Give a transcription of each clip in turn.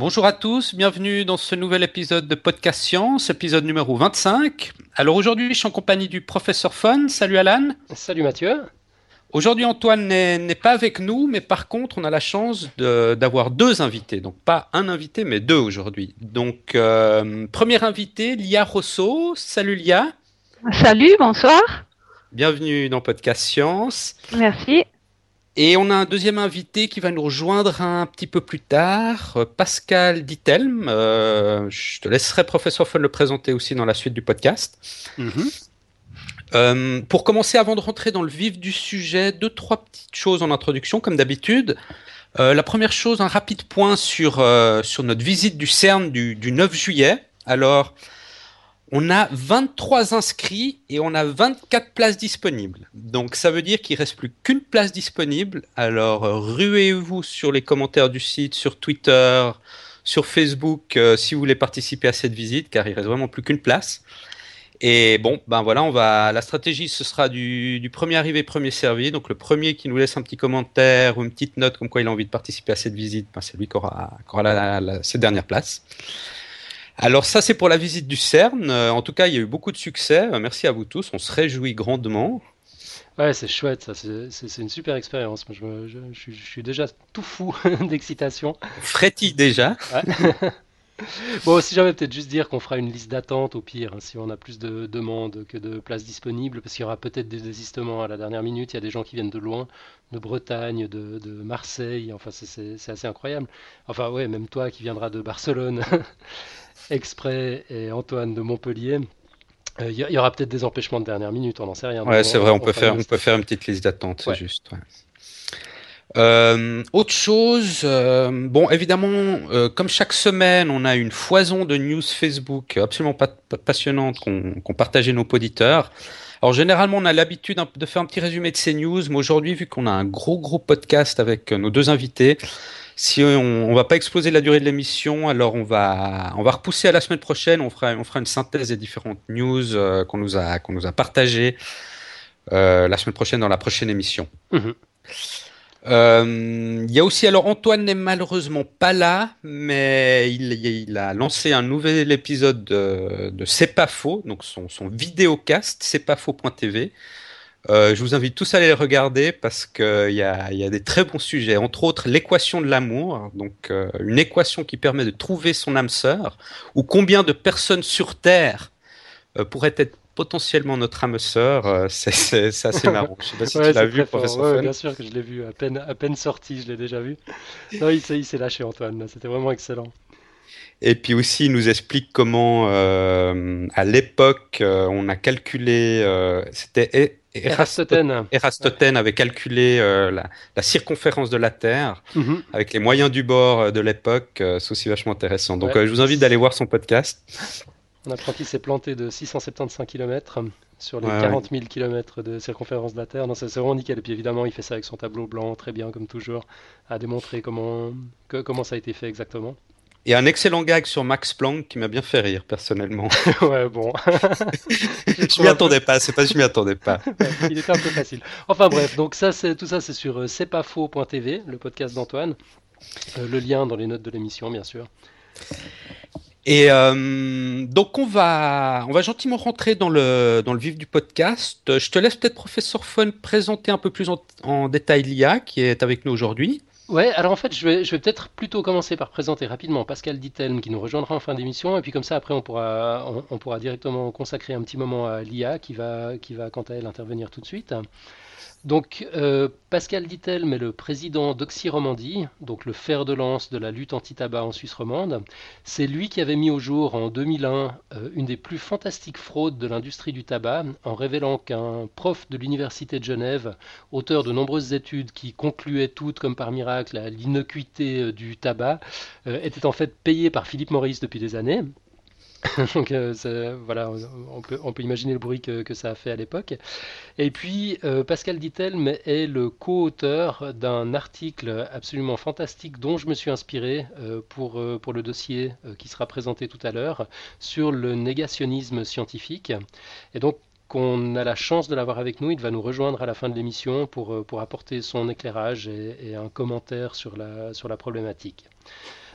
Bonjour à tous, bienvenue dans ce nouvel épisode de Podcast Science, épisode numéro 25. Alors aujourd'hui, je suis en compagnie du professeur Fun. Salut Alan. Salut Mathieu. Aujourd'hui, Antoine n'est pas avec nous, mais par contre, on a la chance d'avoir deux invités. Donc pas un invité, mais deux aujourd'hui. Donc, premier invité, Lia Rosso. Salut Lia. Salut, bonsoir. Bienvenue dans Podcast Science. Merci. Et on a un deuxième invité qui va nous rejoindre un petit peu plus tard, Pascal Dittelm. Je te laisserai, professeur Fun, le présenter aussi dans la suite du podcast. Pour commencer, avant de rentrer dans le vif du sujet, deux, trois petites choses en introduction, comme d'habitude. La première chose, un rapide point sur notre visite du CERN du 9 juillet. Alors, on a 23 inscrits et on a 24 places disponibles. Donc ça veut dire qu'il ne reste plus qu'une place disponible. Alors ruez-vous sur les commentaires du site, sur Twitter, sur Facebook si vous voulez participer à cette visite, car il ne reste vraiment plus qu'une place. Et bon, ben voilà, la stratégie ce sera du premier arrivé, premier servi. Donc le premier qui nous laisse un petit commentaire ou une petite note comme quoi il a envie de participer à cette visite, ben, c'est lui qui aura cette dernière place. Alors ça c'est pour la visite du CERN. En tout cas il y a eu beaucoup de succès. Merci à vous tous, on se réjouit grandement. Ouais, c'est chouette, ça. C'est une super expérience. Moi, je suis déjà tout fou d'excitation. Frétille déjà. Ouais. Bon, si jamais peut-être juste dire qu'on fera une liste d'attente au pire, hein, si on a plus de demandes que de places disponibles, parce qu'il y aura peut-être des désistements à la dernière minute. Il y a des gens qui viennent de loin, de Bretagne, de Marseille. Enfin, c'est assez incroyable. Enfin, ouais, même toi qui viendras de Barcelone exprès et Antoine de Montpellier. Il y aura peut-être des empêchements de dernière minute, on n'en sait rien. Donc Ouais, c'est vrai, on peut fera une faire liste. une petite liste d'attente, c'est Ouais. juste. Ouais. Autre chose, bon, évidemment, comme chaque semaine, on a une foison de news Facebook absolument passionnante qu'on partageait nos auditeurs. Alors, généralement, on a l'habitude de faire un petit résumé de ces news, mais aujourd'hui, vu qu'on a un gros podcast avec nos deux invités, si on va pas exploser la durée de l'émission, alors on va repousser à la semaine prochaine, on fera une synthèse des différentes news qu'on nous a partagées la semaine prochaine dans la prochaine émission. Mhm. Il y a aussi, alors Antoine n'est malheureusement pas là, mais il a lancé un nouvel épisode de C'est pas faux, donc son vidéocast, c'est pas faux.tv. Je vous invite tous à aller le regarder parce qu'il y a des très bons sujets, entre autres l'équation de l'amour, donc une équation qui permet de trouver son âme sœur, ou combien de personnes sur Terre pourraient être potentiellement notre âme sœur. C'est assez marrant. Je sais pas si tu Ouais, l'as c'est vu, très fort. professeur Ouais, ouais, Fun. bien sûr que je l'ai vu, à peine sorti, je l'ai déjà vu. Non, il s'est lâché, Antoine, là. C'était vraiment excellent. Et puis aussi, il nous explique comment, à l'époque, on a calculé, Erastotène. Ouais. Érastotène avait calculé la circonférence de la Terre Mhm. avec les moyens du bord de l'époque. C'est aussi vachement intéressant. Donc, Ouais. je vous invite d'aller voir son podcast. Mon apprenti s'est planté de 675 km sur Ouais, les ouais. 40 000 km de circonférence de la Terre. Non, c'est vraiment nickel. Et puis évidemment, il fait ça avec son tableau blanc, très bien, comme toujours, à démontrer comment ça a été fait exactement. Et un excellent gag sur Max Planck qui m'a bien fait rire, personnellement. Ouais, bon. Je Je trouve m'y un peu. attendais pas, c'est pas que je m'y attendais pas. Ouais, il était un peu facile. Enfin bref, donc tout ça, c'est sur c'est pas faux.tv, le podcast d'Antoine. Le lien dans les notes de l'émission, bien sûr. Et donc on va gentiment rentrer dans le vif du podcast. Je te laisse peut-être, professeur Fun, présenter un peu plus en détail l'IA qui est avec nous aujourd'hui. Ouais, alors en fait, je vais peut-être plutôt commencer par présenter rapidement Pascal Dittelm qui nous rejoindra en fin d'émission, et puis comme ça, après, on pourra directement consacrer un petit moment à l'IA qui va quant à elle intervenir tout de suite. Donc, Pascal Dittelm est le président d'Oxy Romandie, donc le fer de lance de la lutte anti-tabac en Suisse romande. C'est lui qui avait mis au jour en 2001 une des plus fantastiques fraudes de l'industrie du tabac, en révélant qu'un prof de l'université de Genève, auteur de nombreuses études qui concluaient toutes comme par miracle à l'innocuité du tabac, était en fait payé par Philip Morris depuis des années. Donc voilà, on peut imaginer le bruit que ça a fait à l'époque. Et puis, Pascal Dittelm est le co-auteur d'un article absolument fantastique dont je me suis inspiré pour le dossier qui sera présenté tout à l'heure sur le négationnisme scientifique. Et donc, qu'on a la chance de l'avoir avec nous, il va nous rejoindre à la fin de l'émission pour apporter son éclairage et un commentaire sur la problématique.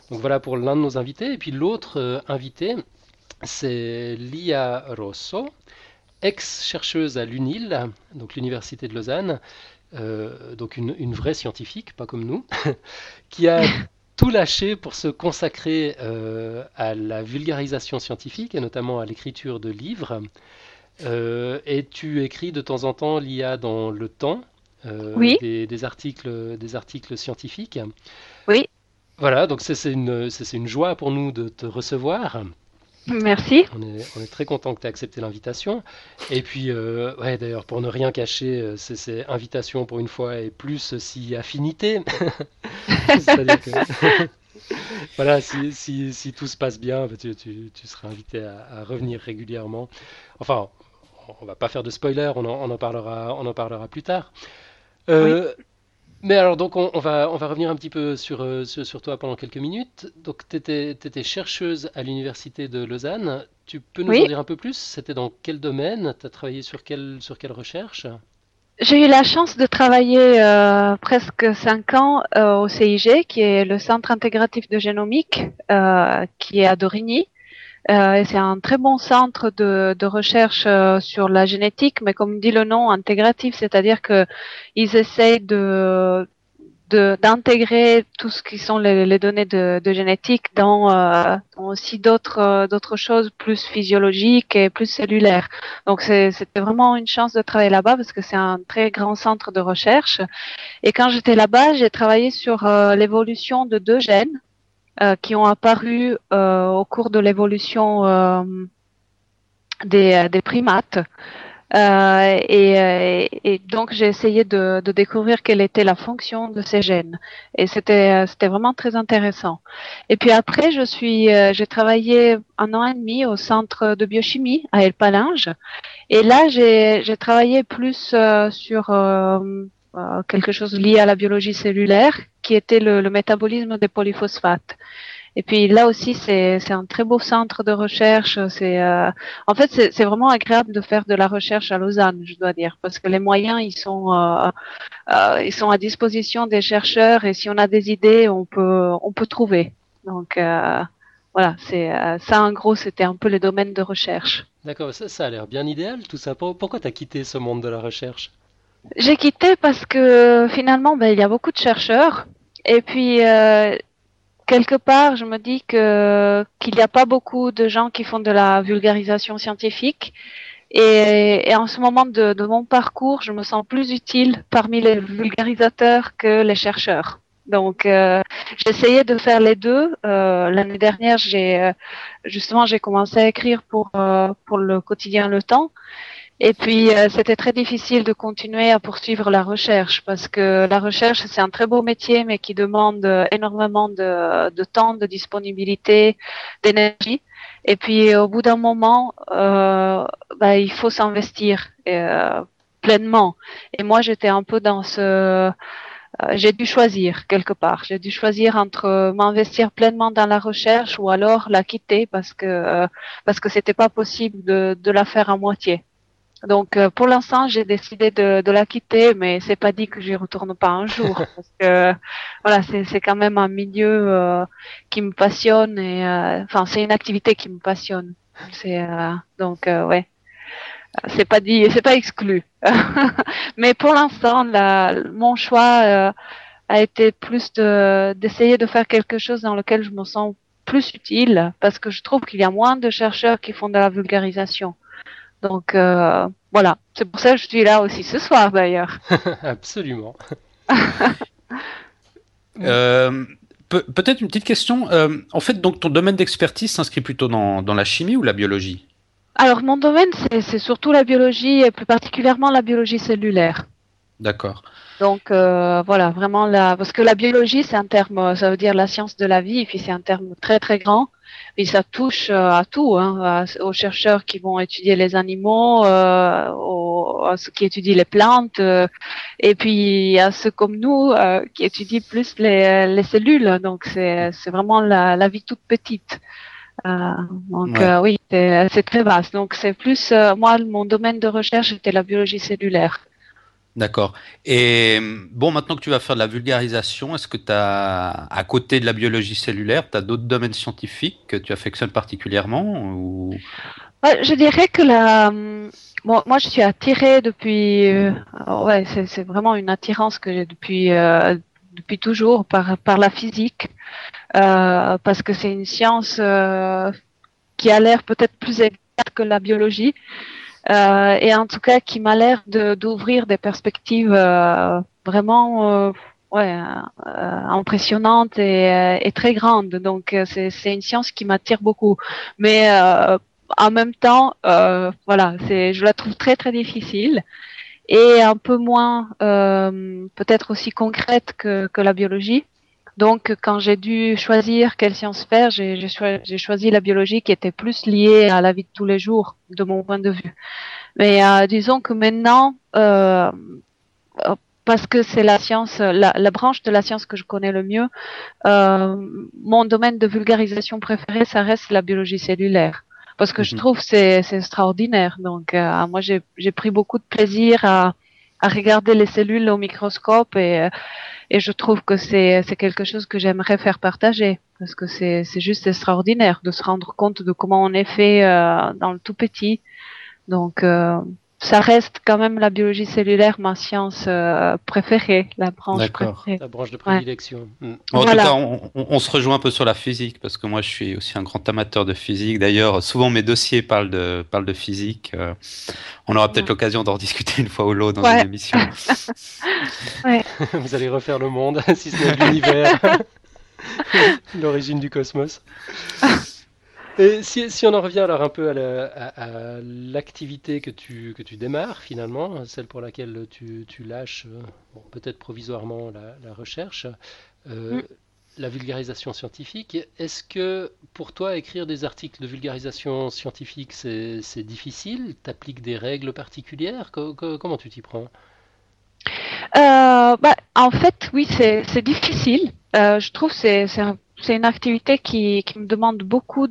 Donc voilà pour l'un de nos invités. Et puis l'autre invité, c'est Lia Rosso, ex-chercheuse à l'UNIL, donc l'Université de Lausanne, donc une vraie scientifique, pas comme nous, qui a tout lâché pour se consacrer à la vulgarisation scientifique et notamment à l'écriture de livres. Et tu écris de temps en temps l'IA dans Le Temps, Oui, des articles scientifiques. oui, Voilà, donc c'est une joie pour nous de te recevoir. merci. On est très content que tu aies accepté l'invitation. Et puis, ouais, d'ailleurs, pour ne rien cacher, c'est invitation pour une fois et plus si affinité. C'est-à-dire que, voilà, si tout se passe bien, bah, tu seras invité à revenir régulièrement. Enfin, on va pas faire de spoiler, on en parlera plus tard. Oui, Euh, mais alors, donc, on va revenir un petit peu sur toi pendant quelques minutes. Donc, tu étais chercheuse à l'Université de Lausanne. Tu peux nous en oui. dire un peu plus? C'était dans quel domaine? Tu as travaillé sur quelle recherche? J'ai eu la chance de travailler presque 5 ans au CIG, qui est le Centre intégratif de génomique, qui est à Dorigny. Et c'est un très bon centre de recherche sur la génétique, mais comme dit le nom, intégratif, c'est-à-dire que ils essayent d'intégrer tout ce qui sont les données de génétique dans aussi d'autres choses plus physiologiques et plus cellulaires. Donc c'était vraiment une chance de travailler là-bas parce que c'est un très grand centre de recherche. Et quand j'étais là-bas, j'ai travaillé sur l'évolution de 2 gènes qui ont apparu au cours de l'évolution des primates. Et donc j'ai essayé de découvrir quelle était la fonction de ces gènes. Et c'était vraiment très intéressant. Et puis après, j'ai travaillé 1 an et demi au centre de biochimie à El Palinges. Et là, j'ai travaillé plus sur quelque chose lié à la biologie cellulaire, qui était le métabolisme des polyphosphates. Et puis là aussi, c'est un très beau centre de recherche. En fait, c'est vraiment agréable de faire de la recherche à Lausanne, je dois dire, parce que les moyens, ils sont à disposition des chercheurs et si on a des idées, on peut trouver. Donc voilà, ça en gros, c'était un peu les domaines de recherche. D'accord, ça a l'air bien idéal tout ça. Pourquoi tu as quitté ce monde de la recherche? J'ai quitté parce que finalement, ben, il y a beaucoup de chercheurs et puis quelque part, je me dis qu'il n'y a pas beaucoup de gens qui font de la vulgarisation scientifique. Et en ce moment de mon parcours, je me sens plus utile parmi les vulgarisateurs que les chercheurs. Donc, j'essayais de faire les deux. L'année dernière, j'ai commencé à écrire pour le quotidien Le Temps. Et puis, c'était très difficile de continuer à poursuivre la recherche parce que la recherche, c'est un très beau métier, mais qui demande énormément de temps, de disponibilité, d'énergie. Et puis, au bout d'un moment, bah, il faut s'investir pleinement. Et moi, j'étais un peu dans j'ai dû choisir quelque part. J'ai dû choisir entre m'investir pleinement dans la recherche ou alors la quitter parce que c'était pas possible de la faire à moitié. Donc, pour l'instant, j'ai décidé de la quitter, mais c'est pas dit que j'y retourne pas un jour, parce que voilà, c'est quand même un milieu qui me passionne et enfin, c'est une activité qui me passionne. Donc ouais, c'est pas exclu. Mais pour l'instant, mon choix a été plus d'essayer de faire quelque chose dans lequel je me sens plus utile, parce que je trouve qu'il y a moins de chercheurs qui font de la vulgarisation. Donc voilà, c'est pour ça que je suis là aussi ce soir d'ailleurs. Absolument. Euh, Peut-être une petite question. En fait, donc ton domaine d'expertise s'inscrit plutôt dans la chimie ou la biologie? Alors mon domaine, c'est surtout la biologie et plus particulièrement la biologie cellulaire. D'accord. Donc voilà, vraiment parce que la biologie, c'est un terme, ça veut dire la science de la vie, et puis c'est un terme très très grand, et ça touche à tout, hein, aux chercheurs qui vont étudier les animaux, à ceux qui étudient les plantes, et puis à ceux comme nous qui étudient plus les cellules. Donc c'est vraiment la vie toute petite. Euh, donc Ouais. oui, c'est très vaste. Donc c'est plus moi, mon domaine de recherche était la biologie cellulaire. D'accord. Et bon, maintenant que tu vas faire de la vulgarisation, est-ce que tu as, à côté de la biologie cellulaire, tu as d'autres domaines scientifiques que tu affectionnes particulièrement ou... Ouais, je dirais que bon, moi, je suis attirée depuis. Alors, ouais, c'est vraiment une attirance que j'ai depuis toujours par la physique, parce que c'est une science qui a l'air peut-être plus exacte que la biologie, et en tout cas qui m'a l'air d'ouvrir des perspectives vraiment ouais, impressionnantes et très grandes. Donc c'est une science qui m'attire beaucoup, mais en même temps, voilà, je la trouve très très difficile et un peu moins peut-être aussi concrète que la biologie. Donc, quand j'ai dû choisir quelle science faire, j'ai choisi la biologie qui était plus liée à la vie de tous les jours, de mon point de vue. Mais disons que maintenant, parce que c'est la science, la branche de la science que je connais le mieux, mon domaine de vulgarisation préféré, ça reste la biologie cellulaire. Parce que je trouve que c'est extraordinaire. Donc, moi, j'ai pris beaucoup de plaisir à regarder les cellules au microscope et je trouve que c'est quelque chose que j'aimerais faire partager. Parce que c'est juste extraordinaire de se rendre compte de comment on est fait dans le tout petit. Donc, ça reste quand même la biologie cellulaire, ma science préférée, la branche D'accord. préférée. La branche de prédilection. En Voilà. tout cas, on se rejoint un peu sur la physique, parce que moi, je suis aussi un grand amateur de physique. D'ailleurs, souvent mes dossiers parlent de physique. On aura peut-être l'occasion d'en discuter une fois ou l'autre dans une émission. Ouais. Vous allez refaire le monde, si ce n'est l'univers, l'origine du cosmos. Et si on en revient alors un peu à l'activité que tu démarres finalement, celle pour laquelle tu lâches, bon, peut-être provisoirement la recherche, euh, la vulgarisation scientifique, est-ce que pour toi écrire des articles de vulgarisation scientifique c'est difficile? T'appliques des règles particulières? Comment tu t'y prends? En fait, oui, c'est difficile. Je trouve que c'est une activité qui me demande beaucoup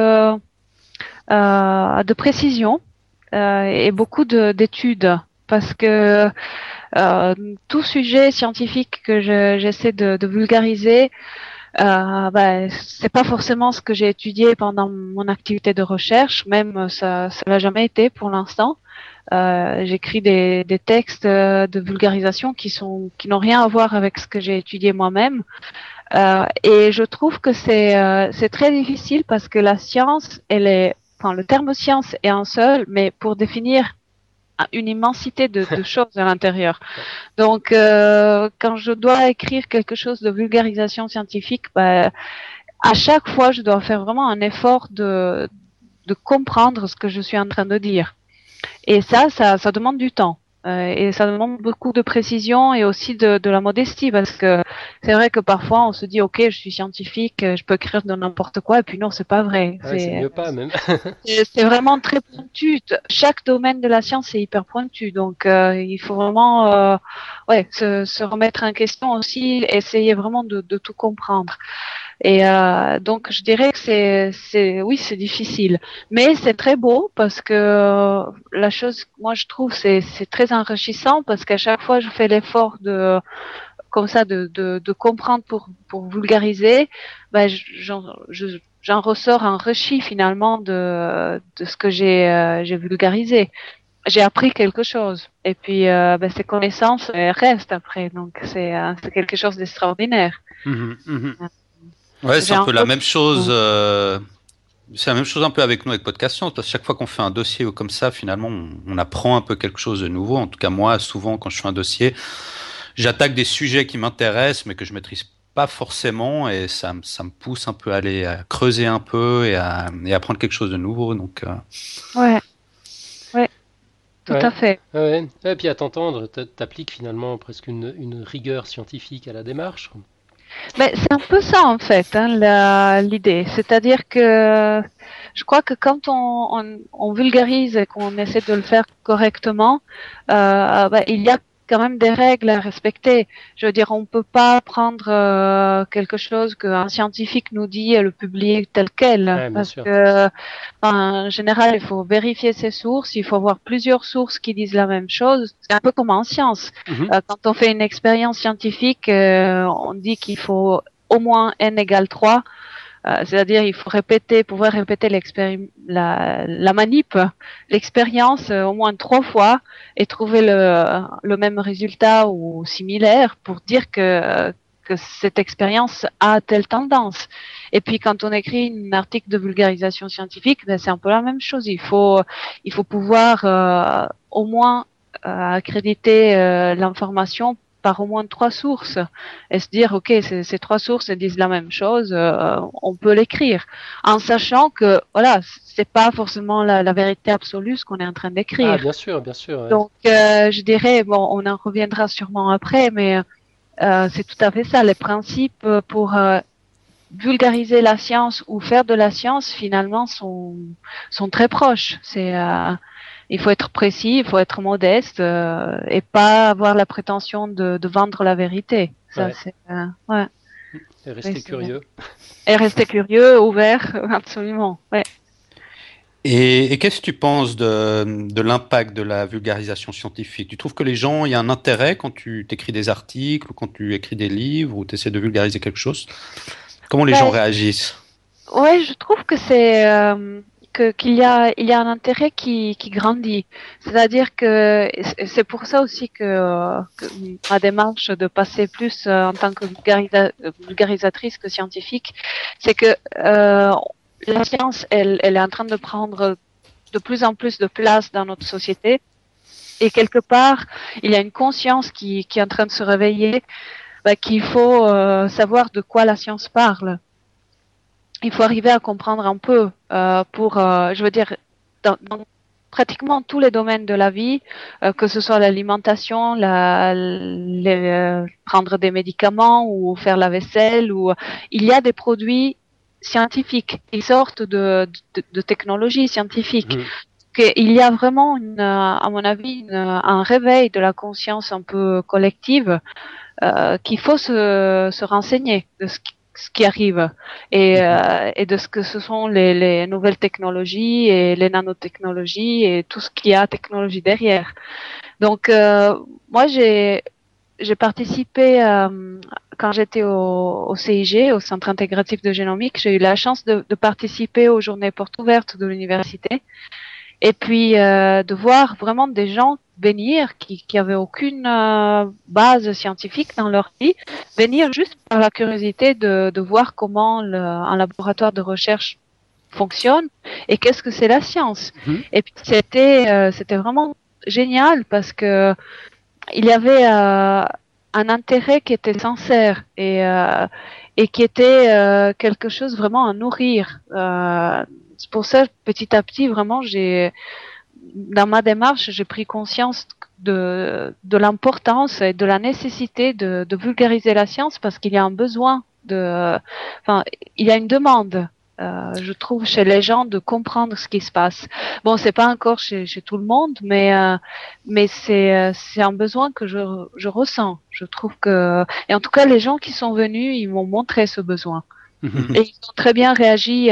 de précision et beaucoup d'études parce que tout sujet scientifique que j'essaie de vulgariser, c'est pas forcément ce que j'ai étudié pendant mon activité de recherche, même ça l'a jamais été pour l'instant. J'écris des textes de vulgarisation qui n'ont rien à voir avec ce que j'ai étudié moi-même. Et je trouve que c'est très difficile parce que la science, enfin, le terme science est un seul, mais pour définir une immensité de choses à l'intérieur. Donc, quand je dois écrire quelque chose de vulgarisation scientifique, à chaque fois, je dois faire vraiment un effort de comprendre ce que je suis en train de dire. Et ça demande du temps. Et ça demande beaucoup de précision et aussi de la modestie parce que c'est vrai que parfois on se dit ok je suis scientifique, je peux écrire de n'importe quoi et puis non c'est pas vrai. Ouais, c'est mieux pas même. C'est vraiment très pointu. Chaque domaine de la science est hyper pointu donc il faut vraiment se remettre en question aussi, essayer vraiment de tout comprendre. Et donc je dirais que oui c'est difficile, mais c'est très beau parce que la chose moi je trouve c'est très enrichissant parce qu'à chaque fois je fais l'effort de comme ça de comprendre pour vulgariser, j'en ressors enrichi finalement de ce que j'ai vulgarisé. J'ai appris quelque chose et puis ces connaissances restent après donc c'est quelque chose d'extraordinaire. Ouais, c'est un peu la même chose. C'est la même chose un peu avec nous avec Podcast Science, parce que chaque fois qu'on fait un dossier comme ça, finalement, on apprend un peu quelque chose de nouveau. En tout cas, moi, souvent, quand je fais un dossier, j'attaque des sujets qui m'intéressent, mais que je maîtrise pas forcément, et ça me pousse un peu à aller à creuser un peu et à apprendre quelque chose de nouveau. Donc, ouais, tout à fait. Ouais. Et puis à t'entendre, t'appliques finalement presque une rigueur scientifique à la démarche. C'est un peu ça en fait, hein, l'idée. C'est-à-dire que je crois que quand on vulgarise et qu'on essaie de le faire correctement, il y a quand même des règles à respecter. Je veux dire, on peut pas prendre quelque chose qu'un scientifique nous dit et le publier tel quel, Ouais, bien parce sûr. que en général, il faut vérifier ses sources, il faut avoir plusieurs sources qui disent la même chose. C'est un peu comme en science. Mhm. Quand on fait une expérience scientifique, on dit qu'il faut au moins n égale 3. C'est-à-dire, il faut pouvoir répéter la manip, l'expérience au moins 3 fois et trouver le même résultat ou similaire pour dire que cette expérience a telle tendance. Et puis, quand on écrit un article de vulgarisation scientifique, ben, c'est un peu la même chose. Il faut pouvoir au moins accréditer l'information par au moins 3 sources et se dire ok ces 3 sources elles disent la même chose, on peut l'écrire en sachant que voilà c'est pas forcément la vérité absolue ce qu'on est en train Ah, d'écrire. bien sûr, ouais. Donc je dirais bon on en reviendra sûrement après mais c'est tout à fait ça les principes pour vulgariser la science ou faire de la science finalement sont très proches. Il faut être précis, il faut être modeste et pas avoir la prétention de vendre la vérité. Ça, Ouais. c'est ouais. Et rester Oui, curieux. Et rester curieux, ouvert, absolument. Ouais. Et qu'est-ce que tu penses de l'impact de la vulgarisation scientifique? Tu trouves que les gens, il y a un intérêt quand tu t'écris des articles ou quand tu écris des livres ou tu essaies de vulgariser quelque chose? Comment les gens Ben, réagissent? ouais, je trouve que qu'il y a un intérêt qui grandit. C'est-à-dire que c'est pour ça aussi que ma démarche de passer plus en tant que vulgarisatrice que scientifique, c'est que la science, elle est en train de prendre de plus en plus de place dans notre société. Et quelque part, il y a une conscience qui est en train de se réveiller, qu'il faut savoir de quoi la science parle. Il faut arriver à comprendre un peu je veux dire, dans pratiquement tous les domaines de la vie, que ce soit l'alimentation, prendre des médicaments ou faire la vaisselle, il y a des produits scientifiques qui sortent de technologies scientifiques. Mhm. Il y a vraiment, à mon avis, un réveil de la conscience un peu collective qu'il faut se renseigner de ce qui arrive et de ce que ce sont les nouvelles technologies et les nanotechnologies et tout ce qu'il y a technologie derrière. Donc moi j'ai participé quand j'étais au CIG, au Centre intégratif de génomique, j'ai eu la chance de participer aux journées portes ouvertes de l'université. Et puis de voir vraiment des gens venir qui avaient aucune base scientifique dans leur vie, venir juste par la curiosité de voir comment un laboratoire de recherche fonctionne et qu'est-ce que c'est la science. Mhm. Et puis c'était vraiment génial parce que il y avait un intérêt qui était sincère et qui était quelque chose vraiment à nourrir. C'est pour ça, petit à petit, vraiment, dans ma démarche, j'ai pris conscience de l'importance et de la nécessité de vulgariser la science parce qu'il y a un besoin il y a une demande, je trouve, chez les gens de comprendre ce qui se passe. Bon, c'est pas encore chez tout le monde, mais c'est un besoin que je ressens. Je trouve et en tout cas, les gens qui sont venus, ils m'ont montré ce besoin. Mhm. Et ils ont très bien réagi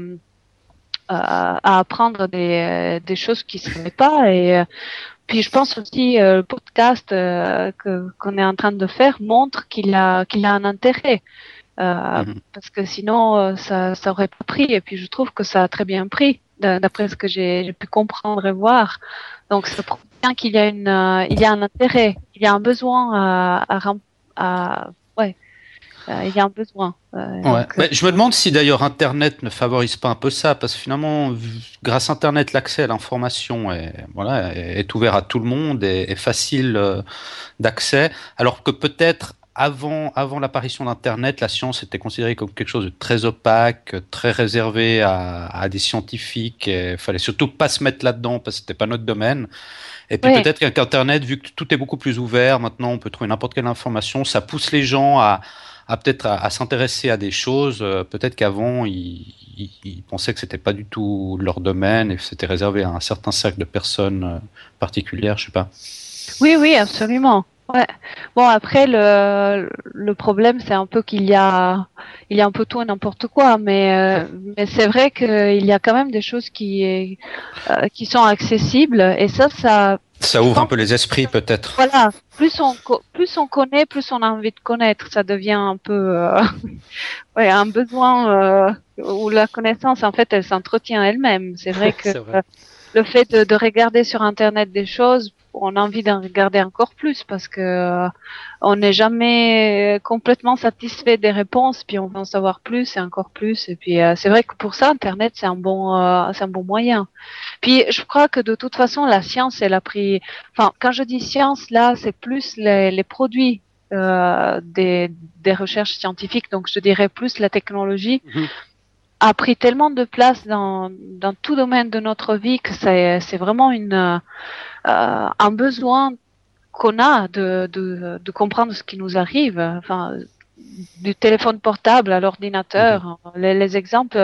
à apprendre des choses qui ne savaient pas. Et puis je pense aussi le podcast qu'on est en train de faire montre qu'il a un intérêt. Parce que sinon ça aurait pas pris. Et puis je trouve que ça a très bien pris d'après ce que j'ai pu comprendre et voir. Donc ça prouve bien qu'il y a il y a un intérêt, il y a un besoin ouais, il y a un besoin. Ouais. Je me demande si d'ailleurs Internet ne favorise pas un peu ça, parce que finalement, grâce à Internet, l'accès à l'information est ouvert à tout le monde et est facile d'accès, alors que peut-être avant l'apparition d'Internet, la science était considérée comme quelque chose de très opaque, très réservé à des scientifiques, et il fallait surtout pas se mettre là-dedans parce que c'était pas notre domaine. Et puis peut-être qu'avec Internet, vu que tout est beaucoup plus ouvert, maintenant on peut trouver n'importe quelle information, ça pousse les gens peut-être à s'intéresser à des choses. Peut-être qu'avant, ils pensaient que c'était pas du tout leur domaine et que c'était réservé à un certain cercle de personnes particulières, je sais pas. Oui, oui, absolument. Ouais. Bon, après, le problème, c'est un peu il y a un peu tout et n'importe quoi, mais c'est vrai qu'il y a quand même des choses qui sont accessibles, et Ça je ouvre un pense peu que les esprits, peut-être. voilà, plus on connaît, plus on a envie de connaître. Ça devient un peu, ouais, un besoin où la connaissance, en fait, elle s'entretient elle-même. C'est vrai que C'est vrai. le fait de regarder sur Internet des choses, on a envie d'en regarder encore plus parce que on n'est jamais complètement satisfait des réponses, puis on veut en savoir plus et encore plus. Et puis c'est vrai que pour ça, Internet, c'est un bon moyen. Puis je crois que de toute façon, la science, elle a pris. Enfin, quand je dis science, là, c'est plus les produits des recherches scientifiques. Donc, je dirais plus la technologie Mhm. a pris tellement de place dans tout domaine de notre vie que c'est vraiment un besoin qu'on a de comprendre ce qui nous arrive. Enfin, du téléphone portable à Mhm. l'ordinateur, les exemples,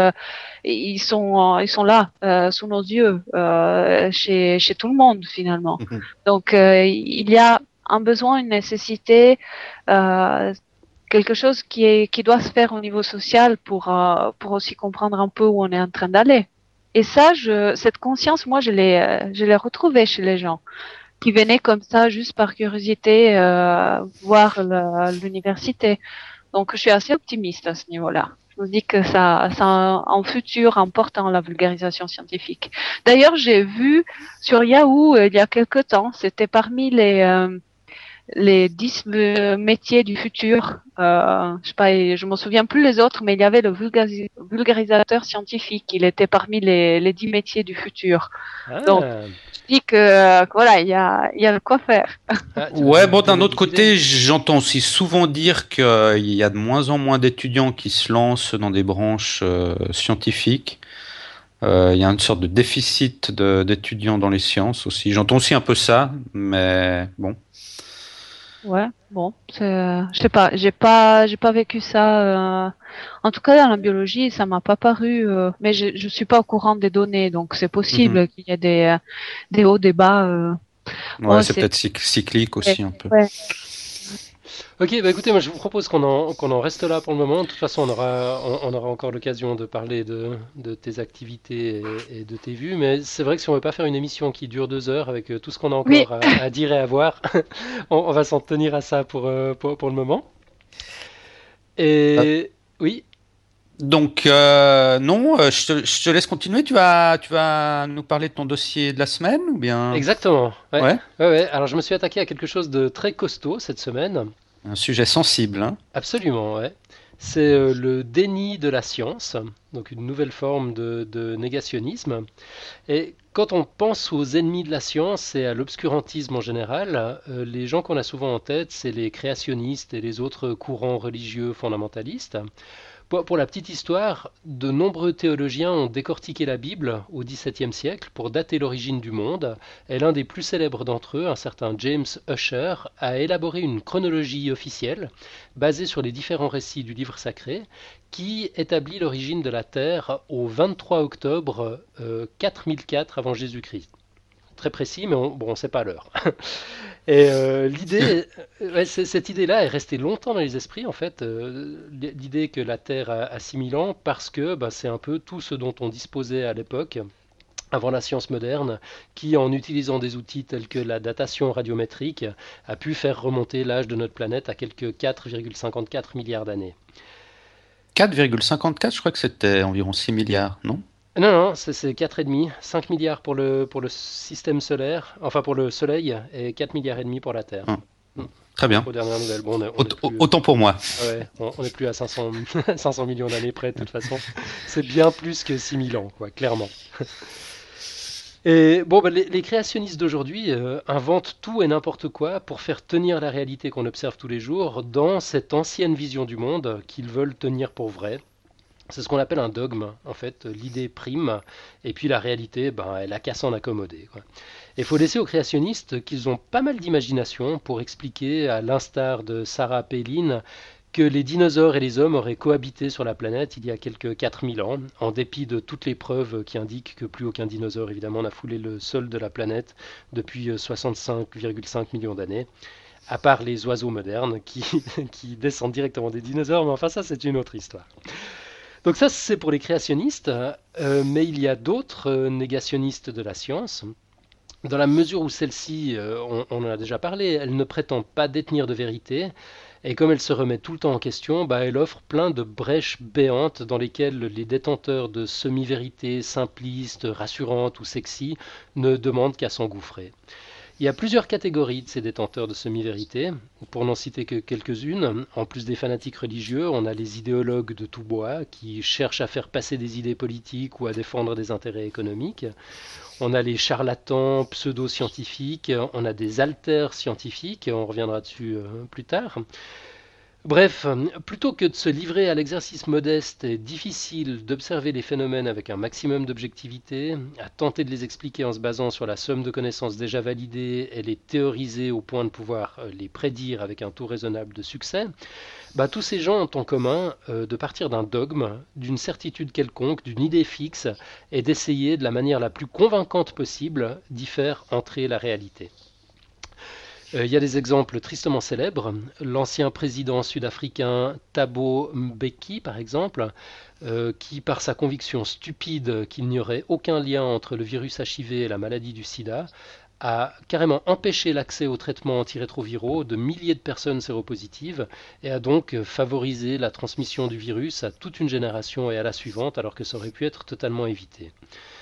ils sont là, sous nos yeux, chez tout le monde finalement. Donc, il y a un besoin, une nécessité, euh, quelque chose qui doit se faire au niveau social pour aussi comprendre un peu où on est en train d'aller. Et ça, cette conscience, moi, je l'ai retrouvée chez les gens qui venaient comme ça juste par curiosité voir l'université. Donc, je suis assez optimiste à ce niveau-là. Je me dis que ça a un futur important, la vulgarisation scientifique. D'ailleurs, j'ai vu sur Yahoo il y a quelque temps, c'était parmi les 10 métiers du futur. Je sais pas, je me souviens plus les autres, mais il y avait le vulgarisateur scientifique. Il était parmi les 10 métiers du futur. Donc, Ah, je dis que voilà, il y a de quoi faire. ah, tu vas Ouais, nous bon, d'un donner autre des idées. côté, j'entends aussi souvent dire qu'il y a de moins en moins d'étudiants qui se lancent dans des branches scientifiques. Il y a une sorte de déficit d'étudiants dans les sciences aussi. J'entends aussi un peu ça, mais bon. Ouais, bon, je sais pas, j'ai pas vécu ça. En tout cas, dans la biologie, ça m'a pas paru. Mais je suis pas au courant des données, donc c'est Mhm. possible qu'il y ait des hauts, des bas. Ouais, Bon, c'est peut-être cyclique ouais, aussi un peu. ouais. Ok, bah écoutez, moi je vous propose qu'on en reste là pour le moment. De toute façon, on aura encore l'occasion de parler de tes activités et de tes vues. Mais c'est vrai que si on veut pas faire une émission qui dure 2 heures avec tout ce qu'on a Oui, encore à dire et à voir, on va s'en tenir à ça pour le moment. Euh, Et oui, Donc, non, je te laisse continuer. Tu vas nous parler de ton dossier de la semaine ou bien? exactement. Ouais. Ouais, Ouais, ouais. Alors je me suis attaqué à quelque chose de très costaud cette semaine. un sujet sensible, hein. Absolument, ouais. C'est le déni de la science, donc une nouvelle forme de négationnisme. Et quand on pense aux ennemis de la science et à l'obscurantisme en général, les gens qu'on a souvent en tête, c'est les créationnistes et les autres courants religieux fondamentalistes. Pour la petite histoire, de nombreux théologiens ont décortiqué la Bible au XVIIe siècle pour dater l'origine du monde, et l'un des plus célèbres d'entre eux, un certain James Ussher, a élaboré une chronologie officielle basée sur les différents récits du livre sacré qui établit l'origine de la Terre au 23 octobre 4004 avant Jésus-Christ. Très précis, mais bon, on ne sait pas l'heure. Et cette idée-là est restée longtemps dans les esprits, en fait, l'idée que la Terre a 6000 ans, parce que bah, c'est un peu tout ce dont on disposait à l'époque, avant la science moderne, qui, en utilisant des outils tels que la datation radiométrique, a pu faire remonter l'âge de notre planète à quelques 4,54 milliards d'années. 4,54, je crois que c'était environ 6 milliards, non? Non, non, c'est 4,5, 5 milliards pour le système solaire, enfin pour le Soleil, et 4 milliards et demi pour la Terre. Ah, Hmm. très bien. Aux dernières nouvelles. Bon, on est plus, Autant pour moi. ouais, on est plus à 500, 500 millions d'années près, de toute façon. C'est bien plus que 6000 ans, quoi, clairement. Et bon, bah, les créationnistes d'aujourd'hui inventent tout et n'importe quoi pour faire tenir la réalité qu'on observe tous les jours dans cette ancienne vision du monde qu'ils veulent tenir pour vraie. C'est ce qu'on appelle un dogme, en fait. L'idée prime, et puis la réalité, ben, elle a qu'à s'en accommoder, quoi. Et il faut laisser aux créationnistes qu'ils ont pas mal d'imagination pour expliquer, à l'instar de Sarah Palin, que les dinosaures et les hommes auraient cohabité sur la planète il y a quelques 4000 ans, en dépit de toutes les preuves qui indiquent que plus aucun dinosaure, évidemment, n'a foulé le sol de la planète depuis 65,5 millions d'années, à part les oiseaux modernes qui descendent directement des dinosaures, mais enfin ça c'est une autre histoire. Donc ça c'est pour les créationnistes, mais il y a d'autres négationnistes de la science. Dans la mesure où celle-ci, on en a déjà parlé, elle ne prétend pas détenir de vérité, et comme elle se remet tout le temps en question, elle offre plein de brèches béantes dans lesquelles les détenteurs de semi-vérités simplistes, rassurantes ou sexy ne demandent qu'à s'engouffrer. Il y a plusieurs catégories de ces détenteurs de semi-vérités. Pour n'en citer que quelques-unes, en plus des fanatiques religieux, on a les idéologues de tout bois qui cherchent à faire passer des idées politiques ou à défendre des intérêts économiques. On a les charlatans pseudo-scientifiques, on a des alters scientifiques, on reviendra dessus plus tard. Bref, plutôt que de se livrer à l'exercice modeste et difficile d'observer les phénomènes avec un maximum d'objectivité, à tenter de les expliquer en se basant sur la somme de connaissances déjà validées et les théoriser au point de pouvoir les prédire avec un taux raisonnable de succès, tous ces gens ont en commun de partir d'un dogme, d'une certitude quelconque, d'une idée fixe, et d'essayer de la manière la plus convaincante possible d'y faire entrer la réalité. Il y a des exemples tristement célèbres. L'ancien président sud-africain Thabo Mbeki, par exemple, qui, par sa conviction stupide qu'il n'y aurait aucun lien entre le virus HIV et la maladie du sida, a carrément empêché l'accès aux traitements antirétroviraux de milliers de personnes séropositives et a donc favorisé la transmission du virus à toute une génération et à la suivante, alors que ça aurait pu être totalement évité.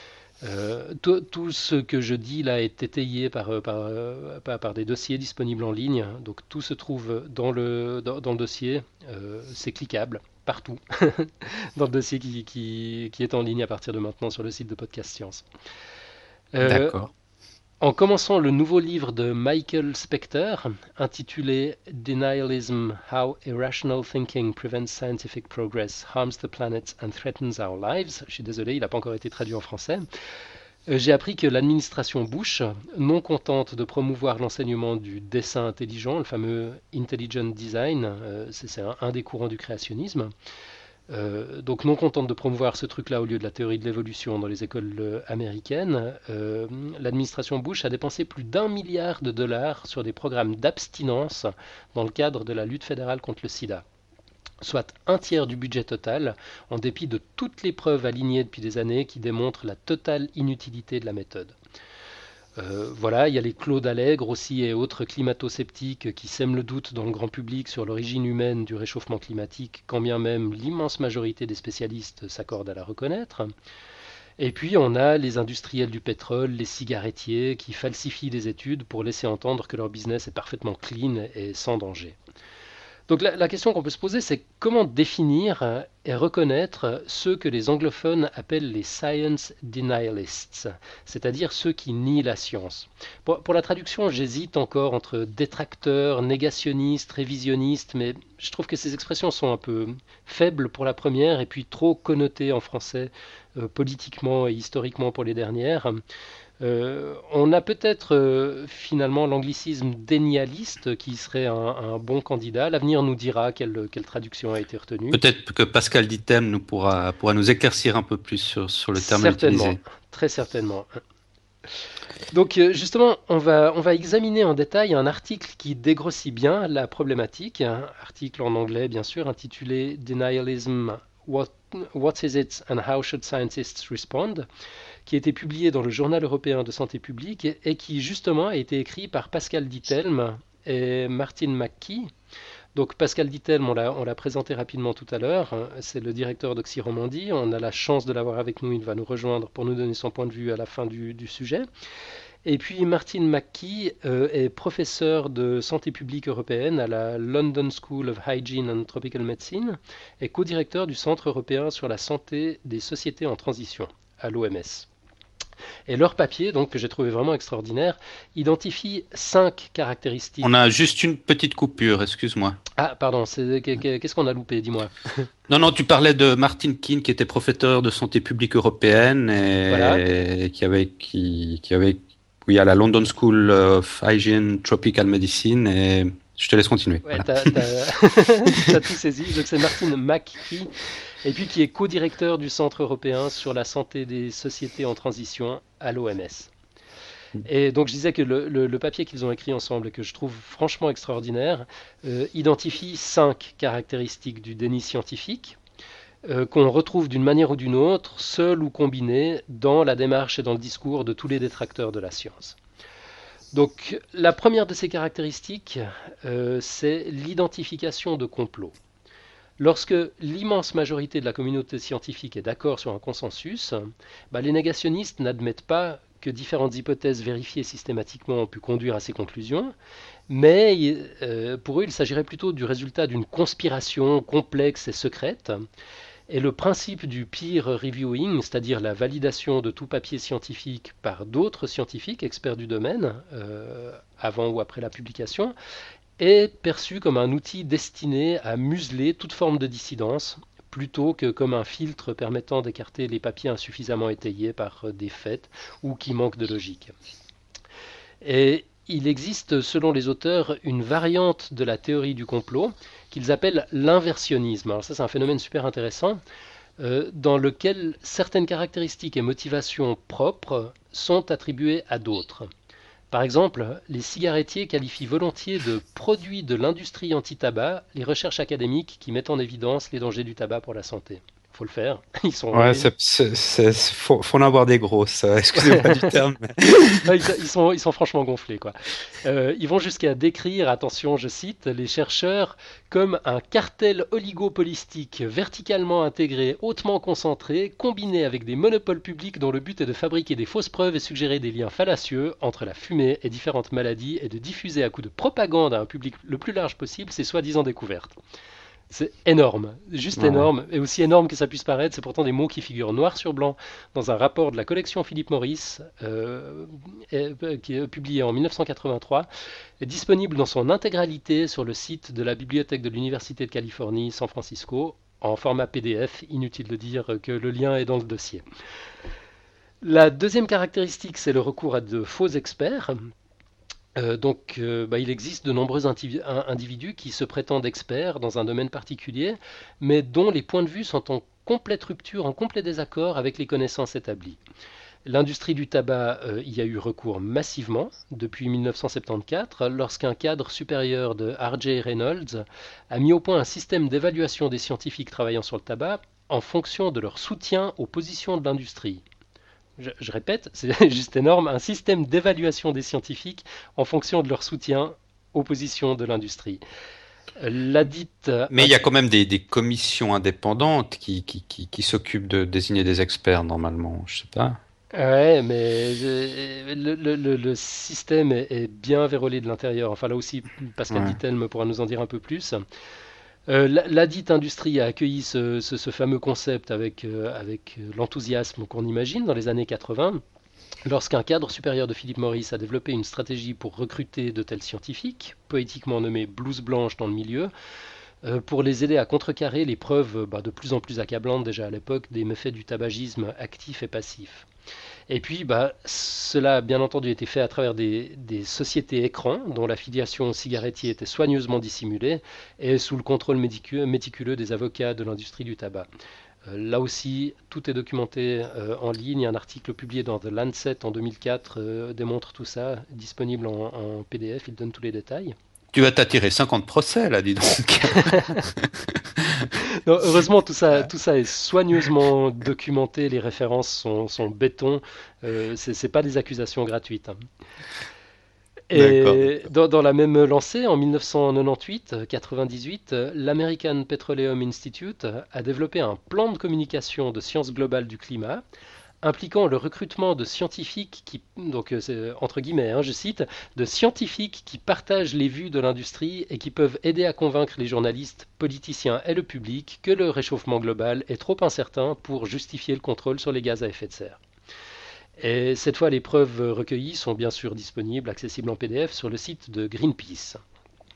Tout ce que je dis là est étayé par des dossiers disponibles en ligne, donc tout se trouve dans le dossier, c'est cliquable partout dans le dossier qui est en ligne à partir de maintenant sur le site de Podcast Science. D'accord. En commençant le nouveau livre de Michael Specter, intitulé Denialism: How Irrational Thinking Prevents Scientific Progress, Harms the Planet and Threatens Our Lives, je suis désolé, il n'a pas encore été traduit en français, j'ai appris que l'administration Bush, non contente de promouvoir l'enseignement du dessin intelligent, le fameux Intelligent Design, c'est un des courants du créationnisme, donc non contente de promouvoir ce truc-là au lieu de la théorie de l'évolution dans les écoles américaines, l'administration Bush a dépensé plus d'1 milliard de dollars sur des programmes d'abstinence dans le cadre de la lutte fédérale contre le sida, soit un tiers du budget total, en dépit de toutes les preuves alignées depuis des années qui démontrent la totale inutilité de la méthode. Voilà, il y a les Claude Allègre aussi et autres climato-sceptiques qui sèment le doute dans le grand public sur l'origine humaine du réchauffement climatique, quand bien même l'immense majorité des spécialistes s'accordent à la reconnaître. Et puis on a les industriels du pétrole, les cigarettiers qui falsifient des études pour laisser entendre que leur business est parfaitement clean et sans danger. Donc la question qu'on peut se poser, c'est comment définir et reconnaître ceux que les anglophones appellent les science denialists, c'est-à-dire ceux qui nient la science. Pour la traduction, j'hésite encore entre détracteurs, négationnistes, révisionnistes, mais je trouve que ces expressions sont un peu faibles pour la première et puis trop connotées en français politiquement et historiquement pour les dernières. On a peut-être finalement l'anglicisme dénialiste qui serait un bon candidat. L'avenir nous dira quelle traduction a été retenue. Peut-être que Pascal Dittem pourra nous éclaircir un peu plus sur le terme utilisé. Très certainement. Donc justement, on va examiner en détail un article qui dégrossit bien la problématique, un article en anglais bien sûr, intitulé Denialism, What is it and how should scientists respond?, qui a été publié dans le Journal européen de santé publique et qui justement a été écrit par Pascal Dittelm et Martin McKee. Donc Pascal Dittelm, on l'a présenté rapidement tout à l'heure, c'est le directeur d'Oxyromandie, on a la chance de l'avoir avec nous, il va nous rejoindre pour nous donner son point de vue à la fin du sujet. Et puis Martin McKee est professeur de santé publique européenne à la London School of Hygiene and Tropical Medicine et co-directeur du Centre européen sur la santé des sociétés en transition à l'OMS. Et leur papier, donc, que j'ai trouvé vraiment extraordinaire, identifie 5 caractéristiques. On a juste une petite coupure, excuse-moi. Ah, pardon, qu'est-ce qu'on a loupé, dis-moi. Non, tu parlais de Martin Keane, qui était professeur de santé publique européenne et voilà. qui avait à la London School of Hygiene Tropical Medicine et Je te laisse continuer. Ouais, Voilà. t'as tout saisi. Donc c'est Martin McKee, et puis qui est co-directeur du Centre européen sur la santé des sociétés en transition à l'OMS. Et donc je disais que le papier qu'ils ont écrit ensemble, et que je trouve franchement extraordinaire, identifie 5 caractéristiques du déni scientifique qu'on retrouve d'une manière ou d'une autre, seul ou combiné, dans la démarche et dans le discours de tous les détracteurs de la science. Donc la première de ces caractéristiques, c'est l'identification de complots. Lorsque l'immense majorité de la communauté scientifique est d'accord sur un consensus, les négationnistes n'admettent pas que différentes hypothèses vérifiées systématiquement ont pu conduire à ces conclusions, mais pour eux il s'agirait plutôt du résultat d'une conspiration complexe et secrète. Et le principe du peer reviewing, c'est-à-dire la validation de tout papier scientifique par d'autres scientifiques experts du domaine, avant ou après la publication, est perçu comme un outil destiné à museler toute forme de dissidence, plutôt que comme un filtre permettant d'écarter les papiers insuffisamment étayés par des faits ou qui manquent de logique. Et il existe, selon les auteurs, une variante de la théorie du complot qu'ils appellent l'inversionnisme. Alors ça, c'est un phénomène super intéressant, dans lequel certaines caractéristiques et motivations propres sont attribuées à d'autres. Par exemple, les cigarettiers qualifient volontiers de produits de l'industrie anti-tabac les recherches académiques qui mettent en évidence les dangers du tabac pour la santé. Faut le faire. Ouais, faut en avoir des grosses. Excusez-moi du terme. Ils sont franchement gonflés, quoi. Ils vont jusqu'à décrire, attention, je cite, les chercheurs comme un cartel oligopolistique verticalement intégré, hautement concentré, combiné avec des monopoles publics dont le but est de fabriquer des fausses preuves et suggérer des liens fallacieux entre la fumée et différentes maladies et de diffuser à coups de propagande à un public le plus large possible ces soi-disant découvertes. C'est énorme, juste énorme, et aussi énorme que ça puisse paraître, c'est pourtant des mots qui figurent noir sur blanc dans un rapport de la collection Philip Morris, qui est publié en 1983, est disponible dans son intégralité sur le site de la bibliothèque de l'Université de Californie, San Francisco, en format PDF, inutile de dire que le lien est dans le dossier. La deuxième caractéristique, c'est le recours à de faux experts. Il existe de nombreux individus qui se prétendent experts dans un domaine particulier, mais dont les points de vue sont en complète rupture, en complet désaccord avec les connaissances établies. L'industrie du tabac y a eu recours massivement depuis 1974, lorsqu'un cadre supérieur de R.J. Reynolds a mis au point un système d'évaluation des scientifiques travaillant sur le tabac en fonction de leur soutien aux positions de l'industrie. Je répète, c'est juste énorme, un système d'évaluation des scientifiques en fonction de leur soutien aux positions de l'industrie. Mais il y a quand même des commissions indépendantes qui s'occupent de désigner des experts, normalement, je sais pas. Ouais, mais le système est bien vérolé de l'intérieur. Enfin, là aussi, Pascal Dittelme pourra nous en dire un peu plus. La dite industrie a accueilli ce fameux concept avec l'enthousiasme qu'on imagine dans les années 80, lorsqu'un cadre supérieur de Philip Morris a développé une stratégie pour recruter de tels scientifiques, poétiquement nommés blouse blanche dans le milieu, pour les aider à contrecarrer les preuves de plus en plus accablantes déjà à l'époque des méfaits du tabagisme actif et passif. Et puis, cela a bien entendu été fait à travers des sociétés écrans dont l'affiliation aux cigarettiers était soigneusement dissimulée et sous le contrôle méticuleux des avocats de l'industrie du tabac. Là aussi, tout est documenté en ligne. Un article publié dans The Lancet en 2004 démontre tout ça, disponible en PDF, il donne tous les détails. Tu vas t'attirer 50 procès, là, dis donc. Non, heureusement, tout ça est soigneusement documenté, les références sont béton, c'est pas des accusations gratuites. Et dans la même lancée, en 1998, l'American Petroleum Institute a développé un plan de communication de sciences globales du climat, impliquant le recrutement de scientifiques qui, donc entre guillemets, je cite, de scientifiques qui partagent les vues de l'industrie et qui peuvent aider à convaincre les journalistes, politiciens et le public que le réchauffement global est trop incertain pour justifier le contrôle sur les gaz à effet de serre. Et cette fois, les preuves recueillies sont bien sûr disponibles, accessibles en PDF sur le site de Greenpeace.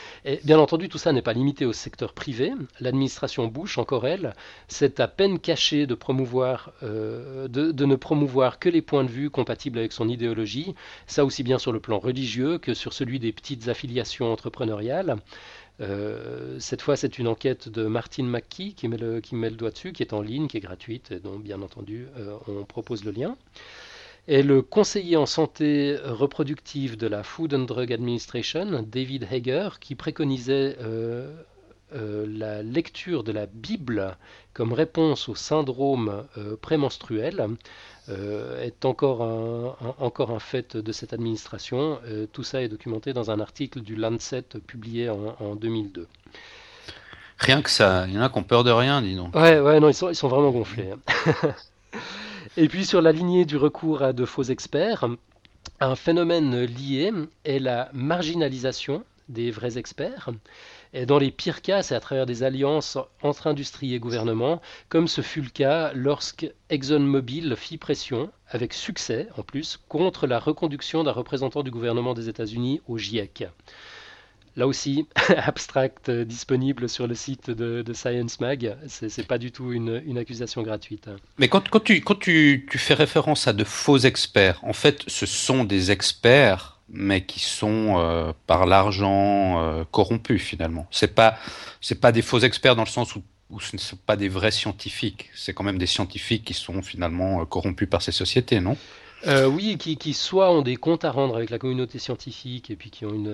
Et bien entendu, tout ça n'est pas limité au secteur privé. L'administration Bush, encore elle, s'est à peine cachée de ne promouvoir que les points de vue compatibles avec son idéologie, ça aussi bien sur le plan religieux que sur celui des petites affiliations entrepreneuriales. Cette fois, c'est une enquête de Martin McKee qui met le doigt dessus, qui est en ligne, qui est gratuite, et dont bien entendu on propose le lien. Et le conseiller en santé reproductive de la Food and Drug Administration, David Hager, qui préconisait la lecture de la Bible comme réponse au syndrome prémenstruel, est encore un fait de cette administration. Tout ça est documenté dans un article du Lancet publié en 2002. Rien que ça, il y en a qui ont peur de rien, dis donc. Ouais, non, ils sont vraiment gonflés. Et puis sur la lignée du recours à de faux experts, un phénomène lié est la marginalisation des vrais experts. Et dans les pires cas, c'est à travers des alliances entre industrie et gouvernement, comme ce fut le cas lorsque ExxonMobil fit pression, avec succès en plus, contre la reconduction d'un représentant du gouvernement des États-Unis au GIEC. Là aussi, abstract disponible sur le site de Science Mag, c'est pas du tout une accusation gratuite. Mais quand tu fais référence à de faux experts, en fait, ce sont des experts, mais qui sont par l'argent corrompus finalement. C'est pas des faux experts dans le sens où ce ne sont pas des vrais scientifiques. C'est quand même des scientifiques qui sont finalement corrompus par ces sociétés, non ? Oui, qui soit ont des comptes à rendre avec la communauté scientifique et puis qui ont